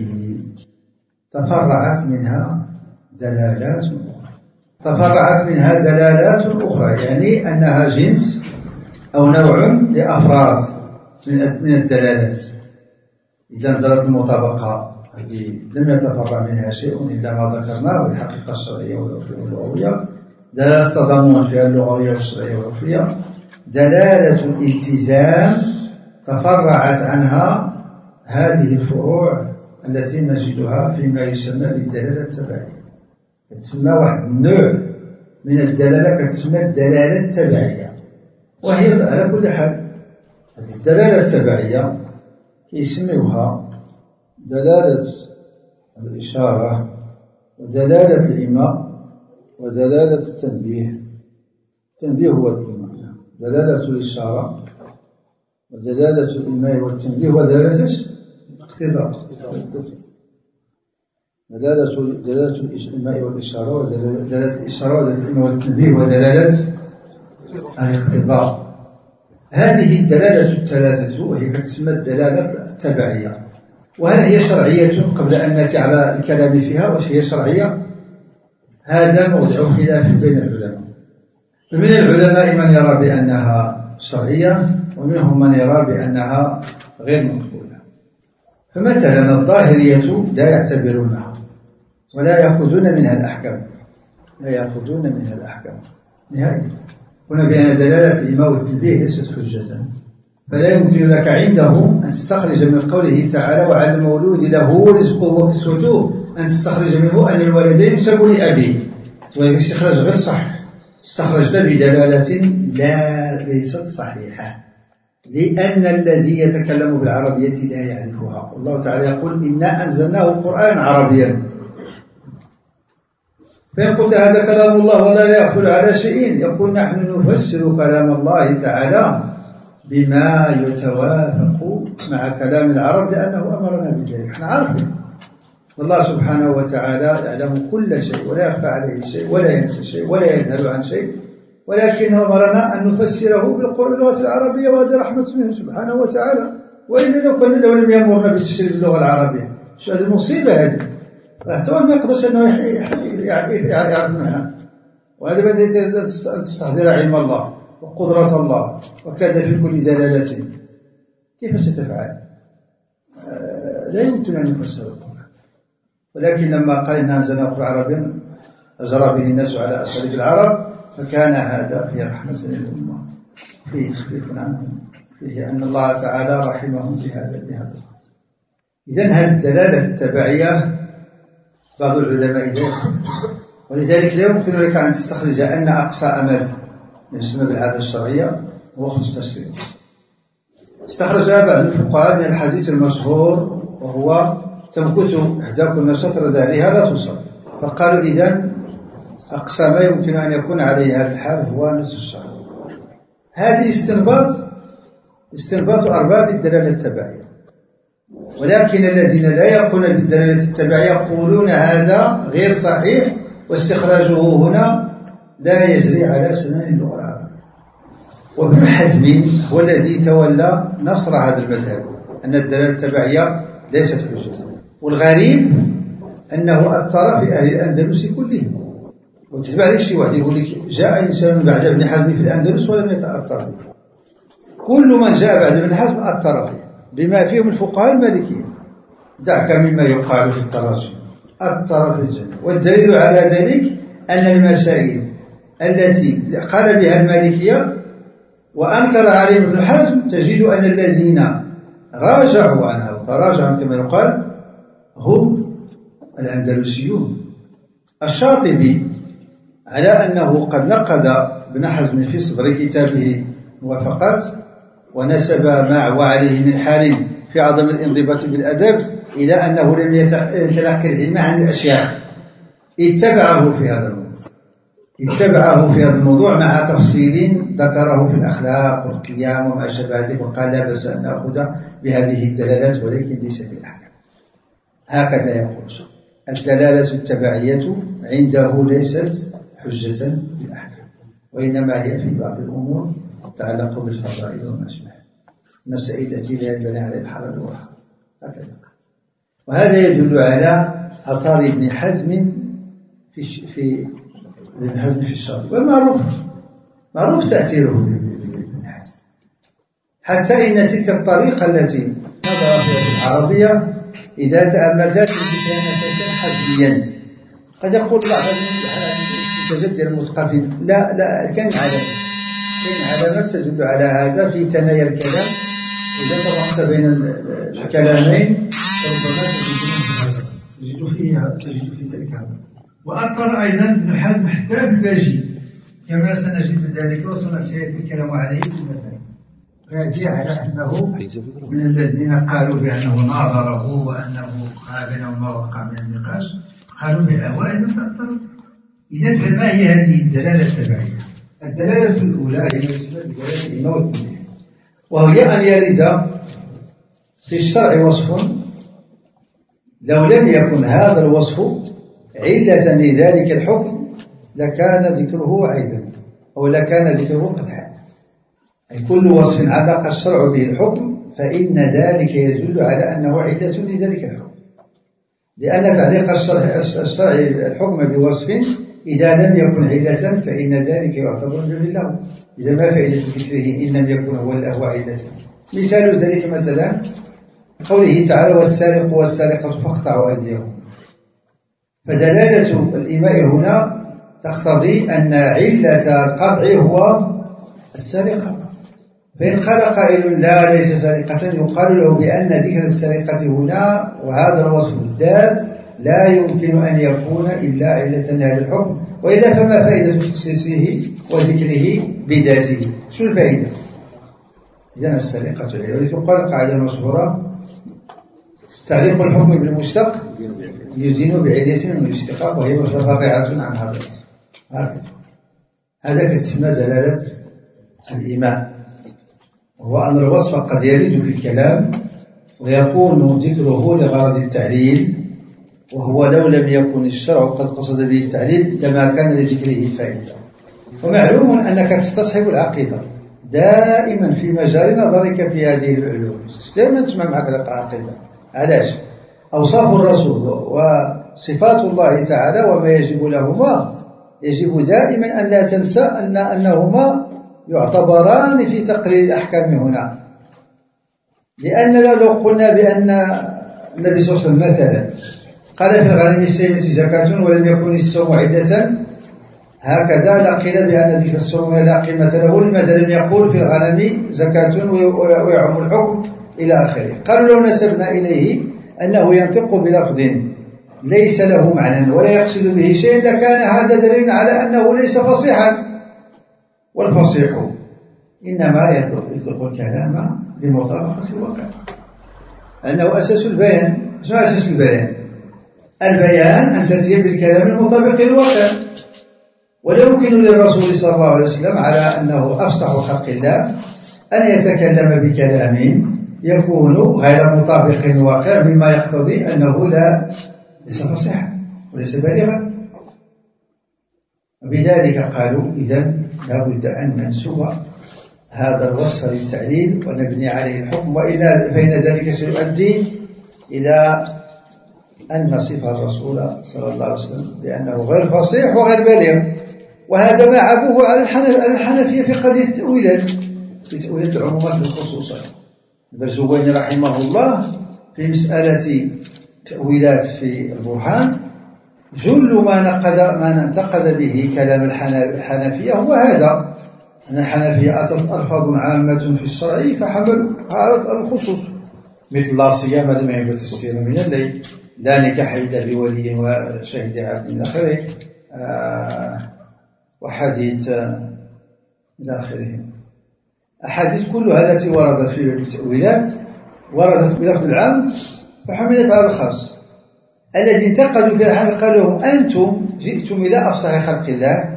A: تفرعت منها دلالات أخرى، تفرعت منها دلالات أخرى، يعني أنها جنس أو نوع لأفراد من الدلالات. إذا دلالة المطابقة هذه لم يتفرع منها شيء إلا ما ذكرناه، والحقيقة الشرعية والعرفية واللغوية. دلالة التضمن فيها اللغوية والشرعية والعرفية. دلالة الالتزام تفرعت عنها هذه الفروع التي نجدها فيما يسمى بالدلالة التبعية. تسمى واحد النوع من الدلالة كتسمى الدلالة التبعية، وهي على كل حال هذه الدلالة التبعية يسميوها دلالة الإشارة، ودلالة الإيماء، ودلالة التنبيه. التنبيه هو الإيماء، دلالة الإشارة ودلالة الإيماء والتنبيه، ودلالة الاقتضاء. دلالة دلالة الإيماء والإشارة، ودلالة الإشارة ودلالة الإيماء والتنبيه، ودلالة الاقتضاء. هذه الدلالة الثلاثة وهي تسمى الدلالة التبعية. وهل هي شرعية؟ قبل أن نأتي على الكلام فيها واش هي شرعية، هذا موضع خلاف بين العلماء. فمن العلماء من يرى بأنها شرعية، ومنهم من يرى بأنها غير مقبولة. فمثلا الظاهرية لا يعتبرونها ولا يأخذون منها الأحكام، لا يأخذون منها الأحكام نهائيا. هنا بأن دلالة الإيماء والتنبيه ليست حجة، فلا يمكن لك عندهم أن تستخرج من قوله تعالى وعلى المولود له رزقه وكسوته أن تستخرج منه أن الولدين ينسب لأبيه، والاستخراج غير صح، استخرجت بدلالة لا ليست صحيحة، لأن الذي يتكلم بالعربية لا يعرفها. والله تعالى يقول إنا أنزلناه قرآنا عربيا. فإن قلت هذا كلام الله ولا يأخذ على شيء، يقول نحن نفسر كلام الله تعالى بما يتوافق مع كلام العرب لأنه أمرنا بذلك. نحن عارفين الله سبحانه وتعالى يعلم كل شيء ولا يخفى عليه شيء ولا ينسى شيء ولا يذهل عن شيء، ولكنه أمرنا أن نفسره باللغة العربية، وهذه رحمة منه سبحانه وتعالى. وإلا لو لم يأمرنا بتفسير اللغة العربية شو هذه المصيبة هذه، راح تقول ما يقدرش أنه يعرف المعنى. وهذا بدأ أن تستحضر علم الله وقدرة الله وكذا في كل دلالة. كيف ستفعل؟ لا يمكن أن يفسر القرآن. ولكن لما قال إننا أنزلناه قرآنا عربيا أجرى به الناس على أساليب العرب، فكان هذا في رحمة للأمة، فيه تخفيف عنهم، فيه أن الله تعالى رحمهم بهذا بهذا. إذن هذه الدلالة التبعية بعض العلماء لا يقول. ولذلك لا يمكن لك أن تستخرج أن أقصى أمد يسمى بالعادة الشرعية هو خمسة عشر يوم. استخرجها بعض الفقهاء من الحديث المشهور وهو تمكث إحداكن شطر دارها لا تصل، فقالوا إذن أقصى ما يمكن أن يكون عليه هذا الحال هو نصف الشهر. هذه استنباط استنباط أرباب الدلالة التبعية، ولكن الذين لا يقولون بالدلالة التبعية يقولون هذا غير صحيح، واستخراجه هنا لا يجري على سنن اللغة العربية. وابن حزم هو الذي تولى نصر هذا المذهب أن الدلالة التبعية ليست حجة. والغريب أنه أثر في أهل الأندلس كلهم، وكتب عليه شي واحد يقول لك جاء إنسان بعد ابن حزم في الأندلس ولم يتأثر به. كل من جاء بعد ابن حزم أثر به، بما فيهم الفقهاء المالكيين. دعك مما يقال في التراجم، أثر في الجميع. والدليل على ذلك أن المسائل التي قال بها المالكية وأنكر عليهم ابن حزم تجد أن الذين راجعوا عنها وتراجعوا كما يقال هم الأندلسيون. الشاطبي على أنه قد نقد ابن حزم في صدر كتابه موافقات ونسب ما وعليه من حال في عدم الانضباط بالأدب إلى أنه لم يتلقى العلم عن الأشياخ، اتبعه في هذا الموضوع اتبعه في هذا الموضوع مع تفصيل ذكره في الأخلاق والقيام وما شابه ذلك، وقال لا بأس أن نأخذ بهذه الدلالات ولكن ليس بالأحكام. هكذا يقول الدلالة التبعية عنده ليست حجة بالأحكام، وإنما هي في بعض الأمور تتعلق بالفضائل وما شابه المسائل التي لا ينبني عليها الحرج والحرج. هكذا. وهذا يدل على أثار ابن حزم في في ابن حزم في الشاطبي، ومعروف معروف تأثيره بابن حزم، حتى إن تلك الطريقة التي نظر فيها العربية إذا تأملتها تجدها نفسا حزميا. قد يقول بعض المتجدد المثقفين لا لا كان علامة كان علامة تدل على هذا في ثنايا الكلام. إذا فرقت بين الكلامين ربما تجد فيها تجد في ذلك هذا. وأثر أيضا ابن حزم حتى في الباجي كما سنجد ذلك وسنأتي الكلام عليه في المثل. فهذه على أنه من الذين قالوا بأنه ناظره وأنه قابل وما وقع من النقاش، قالوا بأوائل تأثروا. إذن فما هي هذه الدلالة التبعية؟ الدلالة الأولى هي دلالة الإمام والتنبيه، وهي أن يرد في الشرع وصف لو لم يكن هذا الوصف علة لذلك الحكم لكان ذكره عيبا أو لكان ذكره قدحا. أي كل وصف علق الشرع به الحكم فإن ذلك يدل على أنه علة لذلك الحكم، لأن تعليق الشرع الحكم بوصف إذا لم يكن علة فإن ذلك يعتبر بالله. إذا ما فائدة ذكره إن لم يكن هو له علة. مثال ذلك مثلا قوله تعالى والسارق والسارقة فاقطعوا أيديهم. فدلالة الإيماء هنا تقتضي أن علة القطع هو السرقة. فإن قال قائل لا ليس سرقة يقال له بأن ذكر السرقة هنا وهذا الوصف بالذات لا يمكن أن يكون إلا علة لهذا الحكم، وإلا فما فائدة تخصيصه وذكره بذاته؟ شو الفائدة؟ إذن السرقة علة. ولتقال القاعدة المشهورة تعليق الحكم بالمشتق يدين بعلة من الاشتقاق وهي متفرعة عن هذا الوصف. هذا كتسمى دلالة الإيمان، وهو أن الوصف قد يرد في الكلام ويكون ذكره لغرض التعليل، وهو لو لم يكن الشرع قد قصد به التعليل لما كان لذكره فائدة. ومعلوم أنك تستصحب العقيدة دائما في مجال نظرك في هذه العلوم، دائما تسمع معك العقيدة. علاش؟ أوصاف الرسول وصفات الله تعالى وما يجب لهما يجب دائما أن لا تنسى أن أنهما يعتبران في تقرير الأحكام هنا. لأن لو قلنا بأن النبي صلى الله عليه وسلم مثلا قال في الغنم السيمة زكاة ولم يكن الصوم عدة، هكذا لا قيل بأن ذكر الصوم لا قيمة له لماذا لم يقول في الغنم زكاة ويعم الحكم إلى آخره. قالوا لو نسبنا إليه أنه ينطق بلفظ ليس له معنى ولا يقصد به شيء لكان هذا دليل على أنه ليس فصيحا. والفصيح إنما يطلق الكلام لمطابقة الواقع، أنه أساس البيان. شنو أساس البيان؟ البيان أن تأتي بالكلام المطابق للواقع. ولا يمكن للرسول صلى الله عليه وسلم على أنه أفصح خلق الله أن يتكلم بكلام يكون غير مطابق للواقع، مما يقتضي أنه لا ليس فصيحا وليس بالغا. وبذلك قالوا إذن لا بد أن ننسب هذا الوصف للتعليل ونبني عليه الحكم، وإلا فإن ذلك سيؤدي إلى أن نصف الرسول صلى الله عليه وسلم بأنه غير فصيح وغير بالغ. وهذا ما عابوه على الحنفية في قضية التأويلات، في تأويلات العمومات بالخصوصات. البرزواني رحمه الله في مسألة تأويلات في البرهان جل ما نقد ما انتقد به كلام الحنفية هو هذا، أن الحنفية أتت ألفاظ عامة في الشرع فحملوا على الخصوص، مثل لا صيام لمن يبت الصيام من الليل، لا نكاح إلا بولي وشهد عدل إلى آخره، آه وحديث إلى آخره. أحاديث كلها التي وردت في التأويلات وردت بلفظ العام فحملت على الخاص. الذي انتقدوا في الحال قالوا لهم أنتم جئتم إلى أفصح خلق الله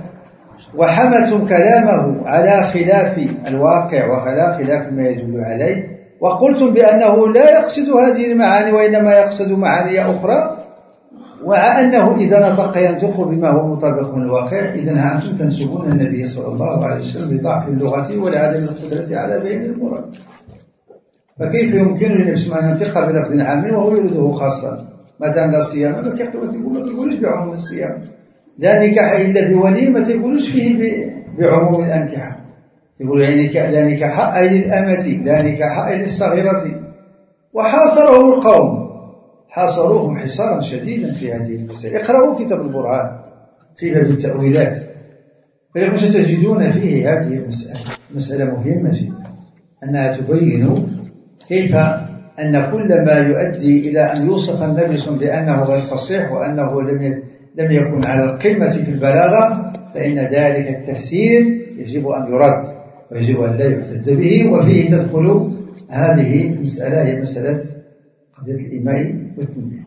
A: وحملتم كلامه على خلاف الواقع وعلى خلاف ما يدل عليه، وقلتم بأنه لا يقصد هذه المعاني وإنما يقصد معاني أخرى، ومع أنه إذا نطق ينطق بما هو مطابق للواقع. إذن ها أنتم تنسبون النبي صلى الله عليه وسلم بضعف اللغة ولعدم القدرة على بيان المراد. فكيف يمكن للنبي صلى الله عليه وسلم أن ينطق بلفظ عام وهو يريده خاصا؟ مثلا لا صيام ما تقولوش بعموم الصيام، لا نكاح إلا بولي ما تقولوش فيه بعموم الأنكحة، تقول يعني لا نكاح أي للأمة، لا نكاح أي للصغيرة. وحاصرهم القوم، حاصروهم حصارا شديدا في هذه المسألة. اقرأوا كتاب البرهان في باب التأويلات فلكم ستجدون فيه هذه المسألة، مسألة مهمة جدا، أنها تبين كيف أن كل ما يؤدي إلى أن يوصف النبي صلى الله عليه وسلم بأنه غير فصيح وأنه لم لم يكن على القمة في البلاغة فإن ذلك التفسير يجب أن يرد ويجب أن لا يعتد به. وفيه تدخل هذه المسألة هي مسألة قضية الإيماء والتنبيه.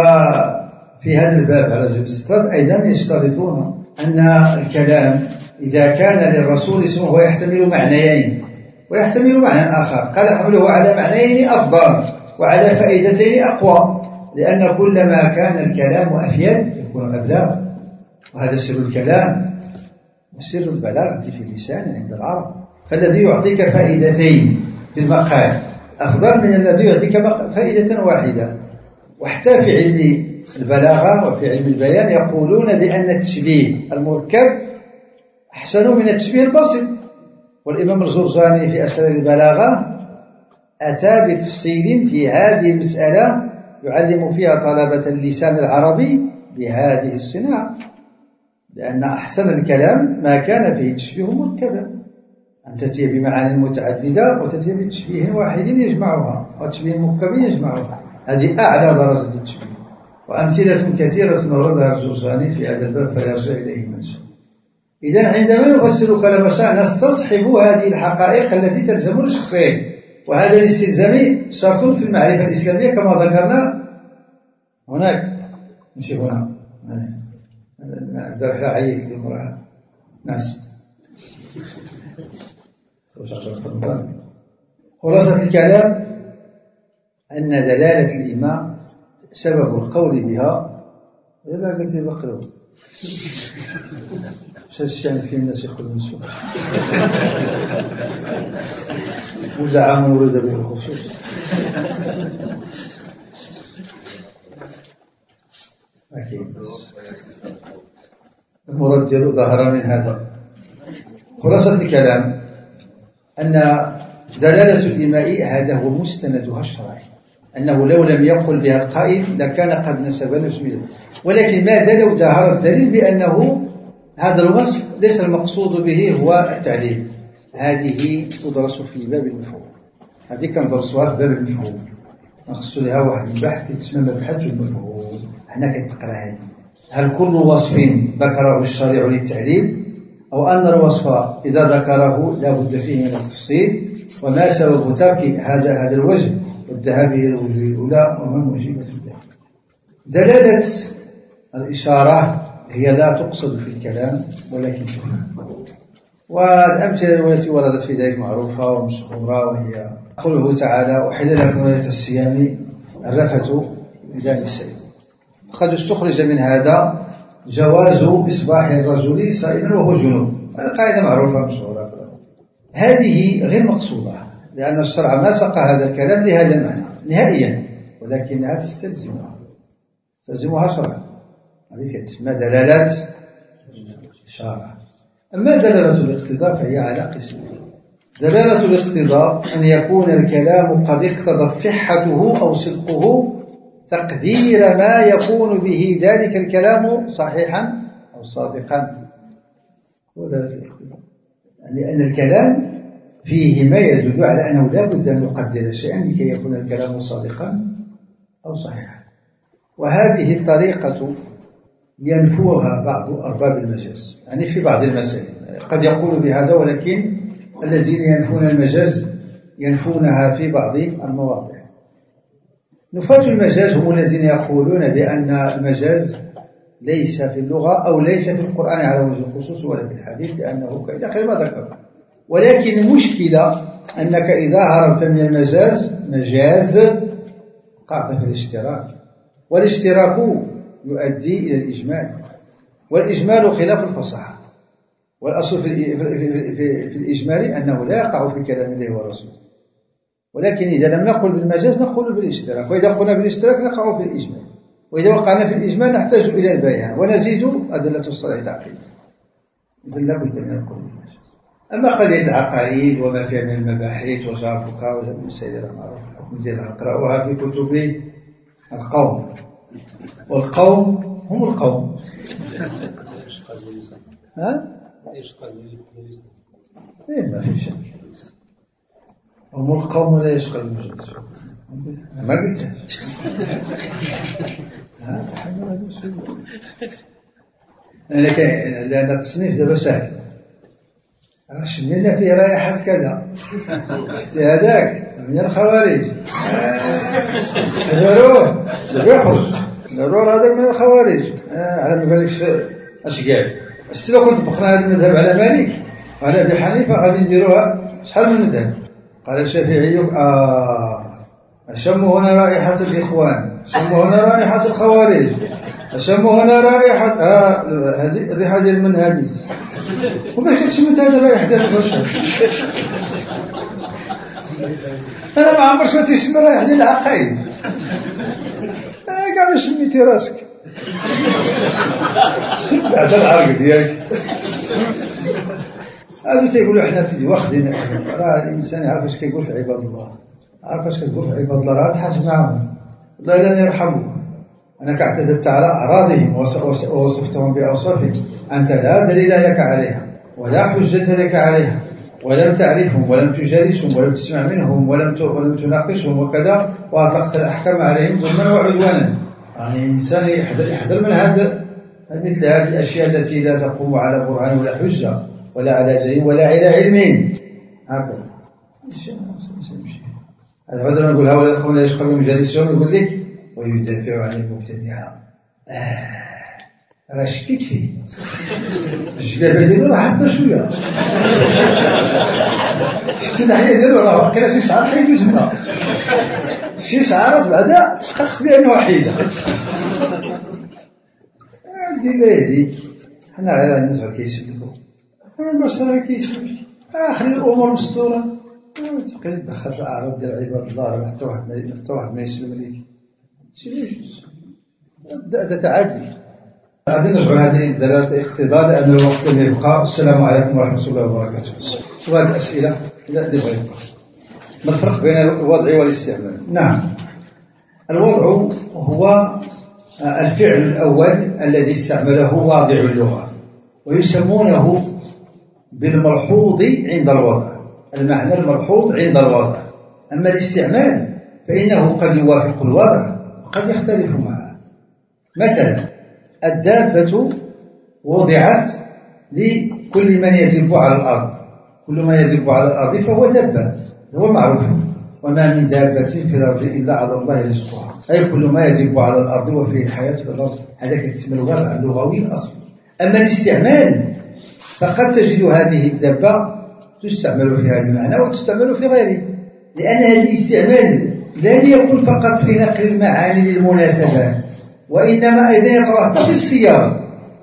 A: وفي هذا الباب على وجه الاستطراد أيضا يشترطون أن الكلام إذا كان للرسول اسمه هو يحتمل معنيين ويحتمل معنى آخر، قال حمله على معنيين أفضل وعلى فائدتين أقوى، لأن كلما كان الكلام أفيد يكون أبلغ، وهذا سر الكلام وسر البلاغة في اللسان عند العرب. فالذي يعطيك فائدتين في المقال أفضل من الذي يعطيك فائدة واحدة. وحتى في علم البلاغة وفي علم البيان يقولون بأن التشبيه المركب أحسن من التشبيه البسيط. والإمام الجرجاني في أسرار البلاغة أتى بتفصيل في هذه المسألة يعلم فيها طلبة اللسان العربي بهذه الصناعة، لأن أحسن الكلام ما كان فيه تشبيه مركبا، أن تأتي بمعاني متعددة وتأتي بتشبيه واحد يجمعها وتشبيه مركب يجمعها، هذه أعلى درجة التشبيه. وأمثلة كثيرة وردها الجرجاني في هذا الباب فيرجع إليه من شاء. إذن عندما نفسر كلام الشرع نستصحب هذه الحقائق التي تلزم الشخصين، وهذا الاستلزام شرط في المعرفة الإسلامية كما ذكرنا هناك، مش هنا درح عيد المرأة ناس. خلاصة الكلام أن دلالة الإيمان سبب القول بها إلا قلت بقلوا شاشان في الناس يأخذ مسؤول ودعا مورد بالخصوص. أكيد المراد ديالو ظهر من هذا. خلاصة الكلام أن دلالة الإيماء هذا هو مستندها الشرعي، أنه لو لم يقل بها القائل لكان قد نسب نفسه، ولكن ماذا لو ظهر الدليل بأنه هذا الوصف ليس المقصود به هو التعليل؟ هذه تدرس في باب المفهوم، هذه كندرسوها في باب المفهوم، نخص لها واحد البحث يتسمى مبحث المفهوم. أنك تقرأ هذه. هل كل وصف ذكره الشريع للتعليل، أو أن الوصف إذا ذكره لا بد فيه من التفصيل، وما سبب ترك هذا هذا الوجه والذهاب إلى الوجوه الأولى، وما موجبة ذلك. دلالة الإشارة هي لا تقصد في الكلام ولكن تفهم، والأمثلة التي وردت في ذلك معروفة ومشهورة، وهي قوله تعالى: أحل لكم ليلة الصيام الرفث إلى نسائكم. قد استخرج من هذا جواز إصباح الرجل صائما وهو جنوب، هذه قاعدة معروفة مشهورة. هذه غير مقصودة، لأن الشرع ما سقى هذا الكلام لهذا المعنى نهائيا، ولكنها تستلزمها تستلزمها شرعا. هذه تسمى دلالات إشارة. أما دلالة الاقتضاء فهي على قسمين. دلالة الاقتضاء أن يكون الكلام قد اقتضت صحته أو صدقه تقدير ما يكون به ذلك الكلام صحيحا أو صادقا، ودلالة الاقتضاء لأن الكلام فيه ما يدل على أنه لا بد أن نقدر شيئا لكي يكون الكلام صادقا أو صحيحا. وهذه الطريقة ينفوها بعض أرباب المجاز، يعني في بعض المسائل قد يقول بهذا، ولكن الذين ينفون المجاز ينفونها في بعض المواضع. نفاة المجاز هم الذين يقولون بأن المجاز ليس في اللغة أو ليس في القرآن على وجه الخصوص ولا في الحديث، لأنه إذا قال ما ذكر. ولكن المشكلة أنك إذا هربت من المجاز مجاز قعت في الاشتراك، والاشتراك يؤدي إلى الإجمال، والإجمال خلاف الفصاحة. والأصل في, في, في, في, في الإجمال أنه لا يقع في كلام الله ورسوله، ولكن إذا لم نقل بالمجاز نقول بالاشتراك، وإذا قلنا بالاشتراك نقع في الإجمال، وإذا وقعنا في الإجمال نحتاج إلى البيان ونزيد أدلة الصلاة تعقيد. إذن لا بد من القول بالمجاز. أما قضية العقائد وما فيها من المباحث وشرفك والمسائل المعروفة الحكم ديالها نقرأوها في كتب القوم، والقوم هم القوم. ها؟ إيه ما في شك، هم القوم لا يشقى المجد. ما قلت ها تحمل هذا السؤال، لأن التصنيف دابا سهل. شمينا فيه رائحة كذا، شتي هذاك من الخوارج، ضرور يخرج ضرور هذاك من الخوارج. على ما بالكش اش قال. شتي لو كنت بقنا هذا المذهب على مالك وعلى ابي حنيفه غادي نديروها شحال من مذهب. قال الشافعي اه شموا هنا رائحة الإخوان، شموا هنا رائحة الخوارج، شموا هنا رائحة آه هذه الريحة ديال من هذه، وما كتشمت هذا الرائحة ديال البشر. أنا ما عمري شميت يشم الرائحة ديال العقائد. آه كاع ما شميتي راسك بعد العرق ديالك. هادو تيقولوا حنا سيدي واخدين، راه الإنسان يعرف اش كيقول في عباد الله، عارف اش كتقول في عباد الله، راه تحاسب معهم الله لن يرحمهم. أنك اعتدت على أعراضهم ووصفتهم بأوصافهم أنت لا دليل لك عليها ولا حجة لك عليها، ولم تعرفهم ولم تجالسهم ولم تسمع منهم ولم ولم تناقشهم وكذا، وأطلقت الأحكام عليهم ظلما وعدوانا. يعني الإنسان يحذر يحذر من هذا مثل هذه الأشياء التي لا تقوم على برهان ولا حجة ولا على دليل ولا على علم. هكذا هذا بدل ما نقول هؤلاء القوم لا يشقى بهم جالسهم، يقول لك ويدافع عن المبتدعة. آه راه شكيت فيه الجلابة ديالو راه حتى شوية، شتي الناحية ديالو راه كاين شي شعار حيدو تما، شي شعارات بعدا تحققت بأنه وحيدة. ديما هذيك حنا على الناس غير كيسلكوا، البشر غير كيسلك، آخر الأمور مستورة. تبقى تدخل في الأعراض ديال عباد الله، راه حتى واحد ما حتى واحد ما يسلم ليك. هذا تعدي. غادي نرجعوا لهذه الدلالة الاقتضاء لأن الوقت لم يبقى. السلام عليكم ورحمة الله وبركاته. سؤال الأسئلة لا اللي بغى يبقى. ما الفرق بين الوضع والاستعمال؟ نعم، الوضع هو الفعل الأول الذي استعمله واضع اللغة، ويسمونه بالملحوظ عند الوضع، المعنى الملحوظ عند الوضع. أما الاستعمال فإنه قد يوافق الوضع وقد يختلف معه. مثلا الدابة وضعت لكل من يدب على الأرض، كل من يدب على الأرض فهو دابة، هو معروف. وما من دابة في الأرض إلا على الله رزقها، أي كل ما يدب على الأرض وفيه الحياة في الأرض. هذا كتسمى الوضع اللغوي الأصلي. أما الاستعمال فقد تجد هذه الدابة تستعمل في هذا المعنى وتستعمل في غيره، لأن هذا الاستعمال لم يكن فقط في نقل المعاني للمناسبات، وإنما أيضا يقع حتى في الصياغة.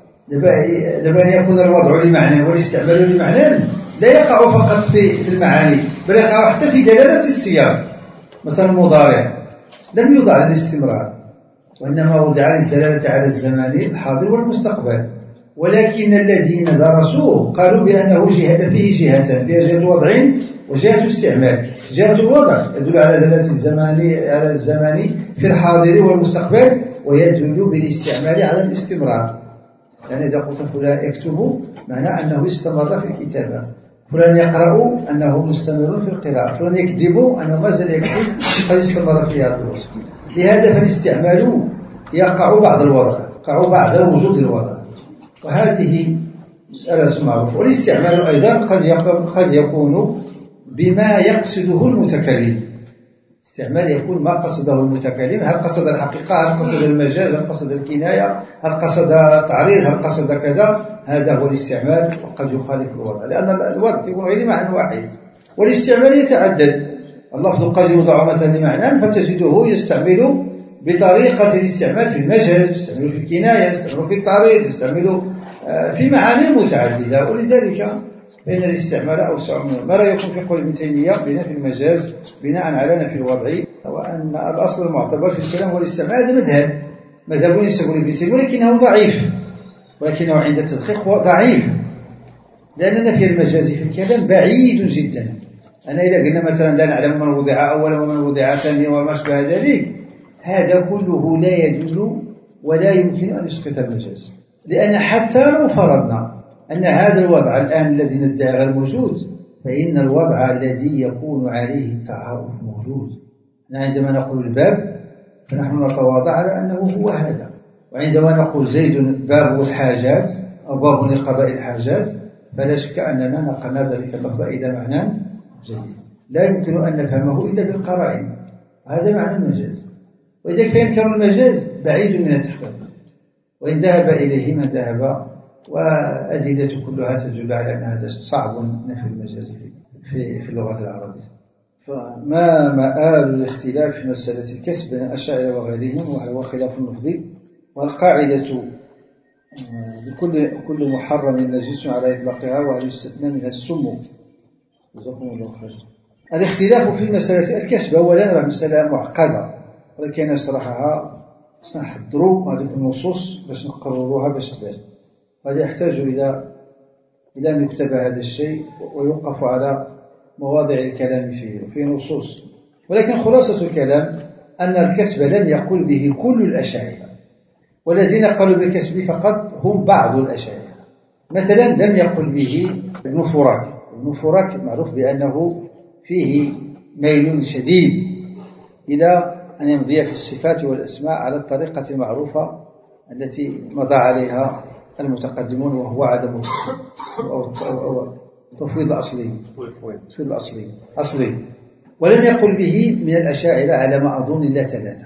A: دابا يكون الوضع لمعنى والاستعمال لمعنى لا يقع فقط في المعاني، بل يقع حتى في دلالة السياق. مثلا المضارع لم يوضع للاستمرار، وإنما وضع للدلالة على الزمان الحاضر والمستقبل. ولكن الذين درسوه قالوا بأنه جهة فيه جهتان، فيها جهة وضع وجهة استعمال. جهة الوضع يدل على دلالة الزمان على الزمان في الحاضر والمستقبل، ويدل بالاستعمال على الاستمرار. يعني إذا قلت فلان يكتب معنى أنه استمر في الكتابة، فلان يقرأ أنه مستمر في القراءة، فلان يكذب أنه ما زال يكذب قد استمر في هذا الوصف. لهذا فالاستعمال يقع بعد الوضع، يقع بعد وجود الوضع، وهذه مسألة معروفة. والاستعمال أيضا قد يكون بما يقصده المتكلم. استعمال يكون ما قصده المتكلم، هل قصد الحقيقة، هل قصد المجاز، هل قصد الكناية، هل قصد التعريض، هل قصد كذا. هذا هو الاستعمال، وقد يخالف الوضع، لأن الوضع يكون غير معنى واحد، والاستعمال يتعدد. اللفظ قد يوضع مثلا لمعنى فتجده يستعمل بطريقة الاستعمال في المجاز، يستعمل في الكناية، يستعمل في التعريض، يستعمل في معاني متعددة. ولذلك فإن الاستعمال أوسع منه. ما لا يكون في قول ابن تيمية بناء في المجاز بناء على نفي الوضع، وأن الأصل المعتبر في الكلام هو الاستعمال. هذا مذهب مذهب يسمى ابن تيمية، ولكنه ضعيف، ولكنه عند التدقيق هو ضعيف، لأن نفي المجاز في الكلام بعيد جدا. أنا إذا قلنا مثلا لا نعلم من وضع أولا ومن وضع ثانيا وما أشبه ذلك، هذا كله لا يدل ولا يمكن أن يسقط المجاز. لأن حتى لو فرضنا أن هذا الوضع الآن الذي ندعي غير موجود، فإن الوضع الذي يكون عليه التعارف موجود. عندما نقول الباب فنحن نتواضع على أنه هو هذا، وعندما نقول زيد باب الحاجات أو باب لقضاء الحاجات فلا شك أننا نقلنا ذلك اللفظ إلى معنى جديد لا يمكن أن نفهمه إلا بالقرائن. هذا معنى المجاز، وإذا فإنكار المجاز بعيد من التحقيق، وإن ذهب إليه من ذهب، وأدلة كلها تدل على أن هذا صعب نفي المجاز في في اللغة العربية. فما مآل الاختلاف في مسألة الكسب بين الأشاعرة وغيرهم وهو خلاف لفظي، والقاعدة لكل كل محرم نجس على إطلاقها، وهل يستثنى منها السم. جزاكم الله خير. الاختلاف في مسألة الكسب أولا راه مسألة معقدة، ولكن نشرحها سنحضروا هذه النصوص باش نقرروها باش تبان. هذا يحتاج إلى إلى أن يكتب هذا الشيء ويوقف على مواضع الكلام فيه وفي نصوص. ولكن خلاصة الكلام أن الكسب لم يقل به كل الأشاعرة، والذين قالوا بالكسب فقط هم بعض الأشاعرة. مثلا لم يقل به ابن فراك. ابن فراك معروف بأنه فيه ميل شديد إلى أن يمضي في الصفات والأسماء على الطريقة المعروفة التي مضى عليها المتقدمون، وهو عدم التفويض الأصلي. التفويض الأصلي أصلي. ولم يقل به من الأشاعرة على ما أظن إلا ثلاثة.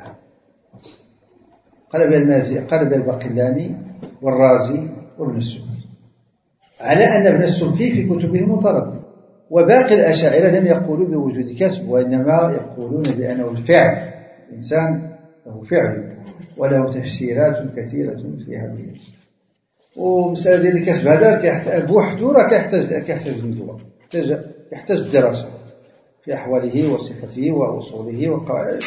A: قال بالمازي، قال بالباقلاني والرازي وابن السبكي، على أن ابن السبكي في كتبه متردد. وباقي الأشاعرة لم يقولوا بوجود كسب، وإنما يقولون بأنه الفعل، الإنسان له فعل وله تفسيرات كثيرة في هذه المسألة. ومسألة ديال الكسب هذا بوحده راه كيحتاج كيحتاج للدواء، يحتاج يحتاج الدراسة في أحواله وصفته وأصوله وقواعده.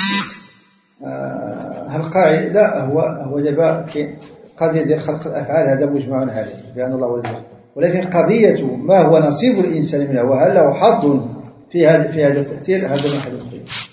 A: هل قاعدة لا هو هو دابا قضية ديال خلق الأفعال هذا مجمع عليه بأن الله ولله، ولكن قضية ما هو نصيب الإنسان منها وهل له حظ في هذا في هذا التأثير هذا محل الخلاف.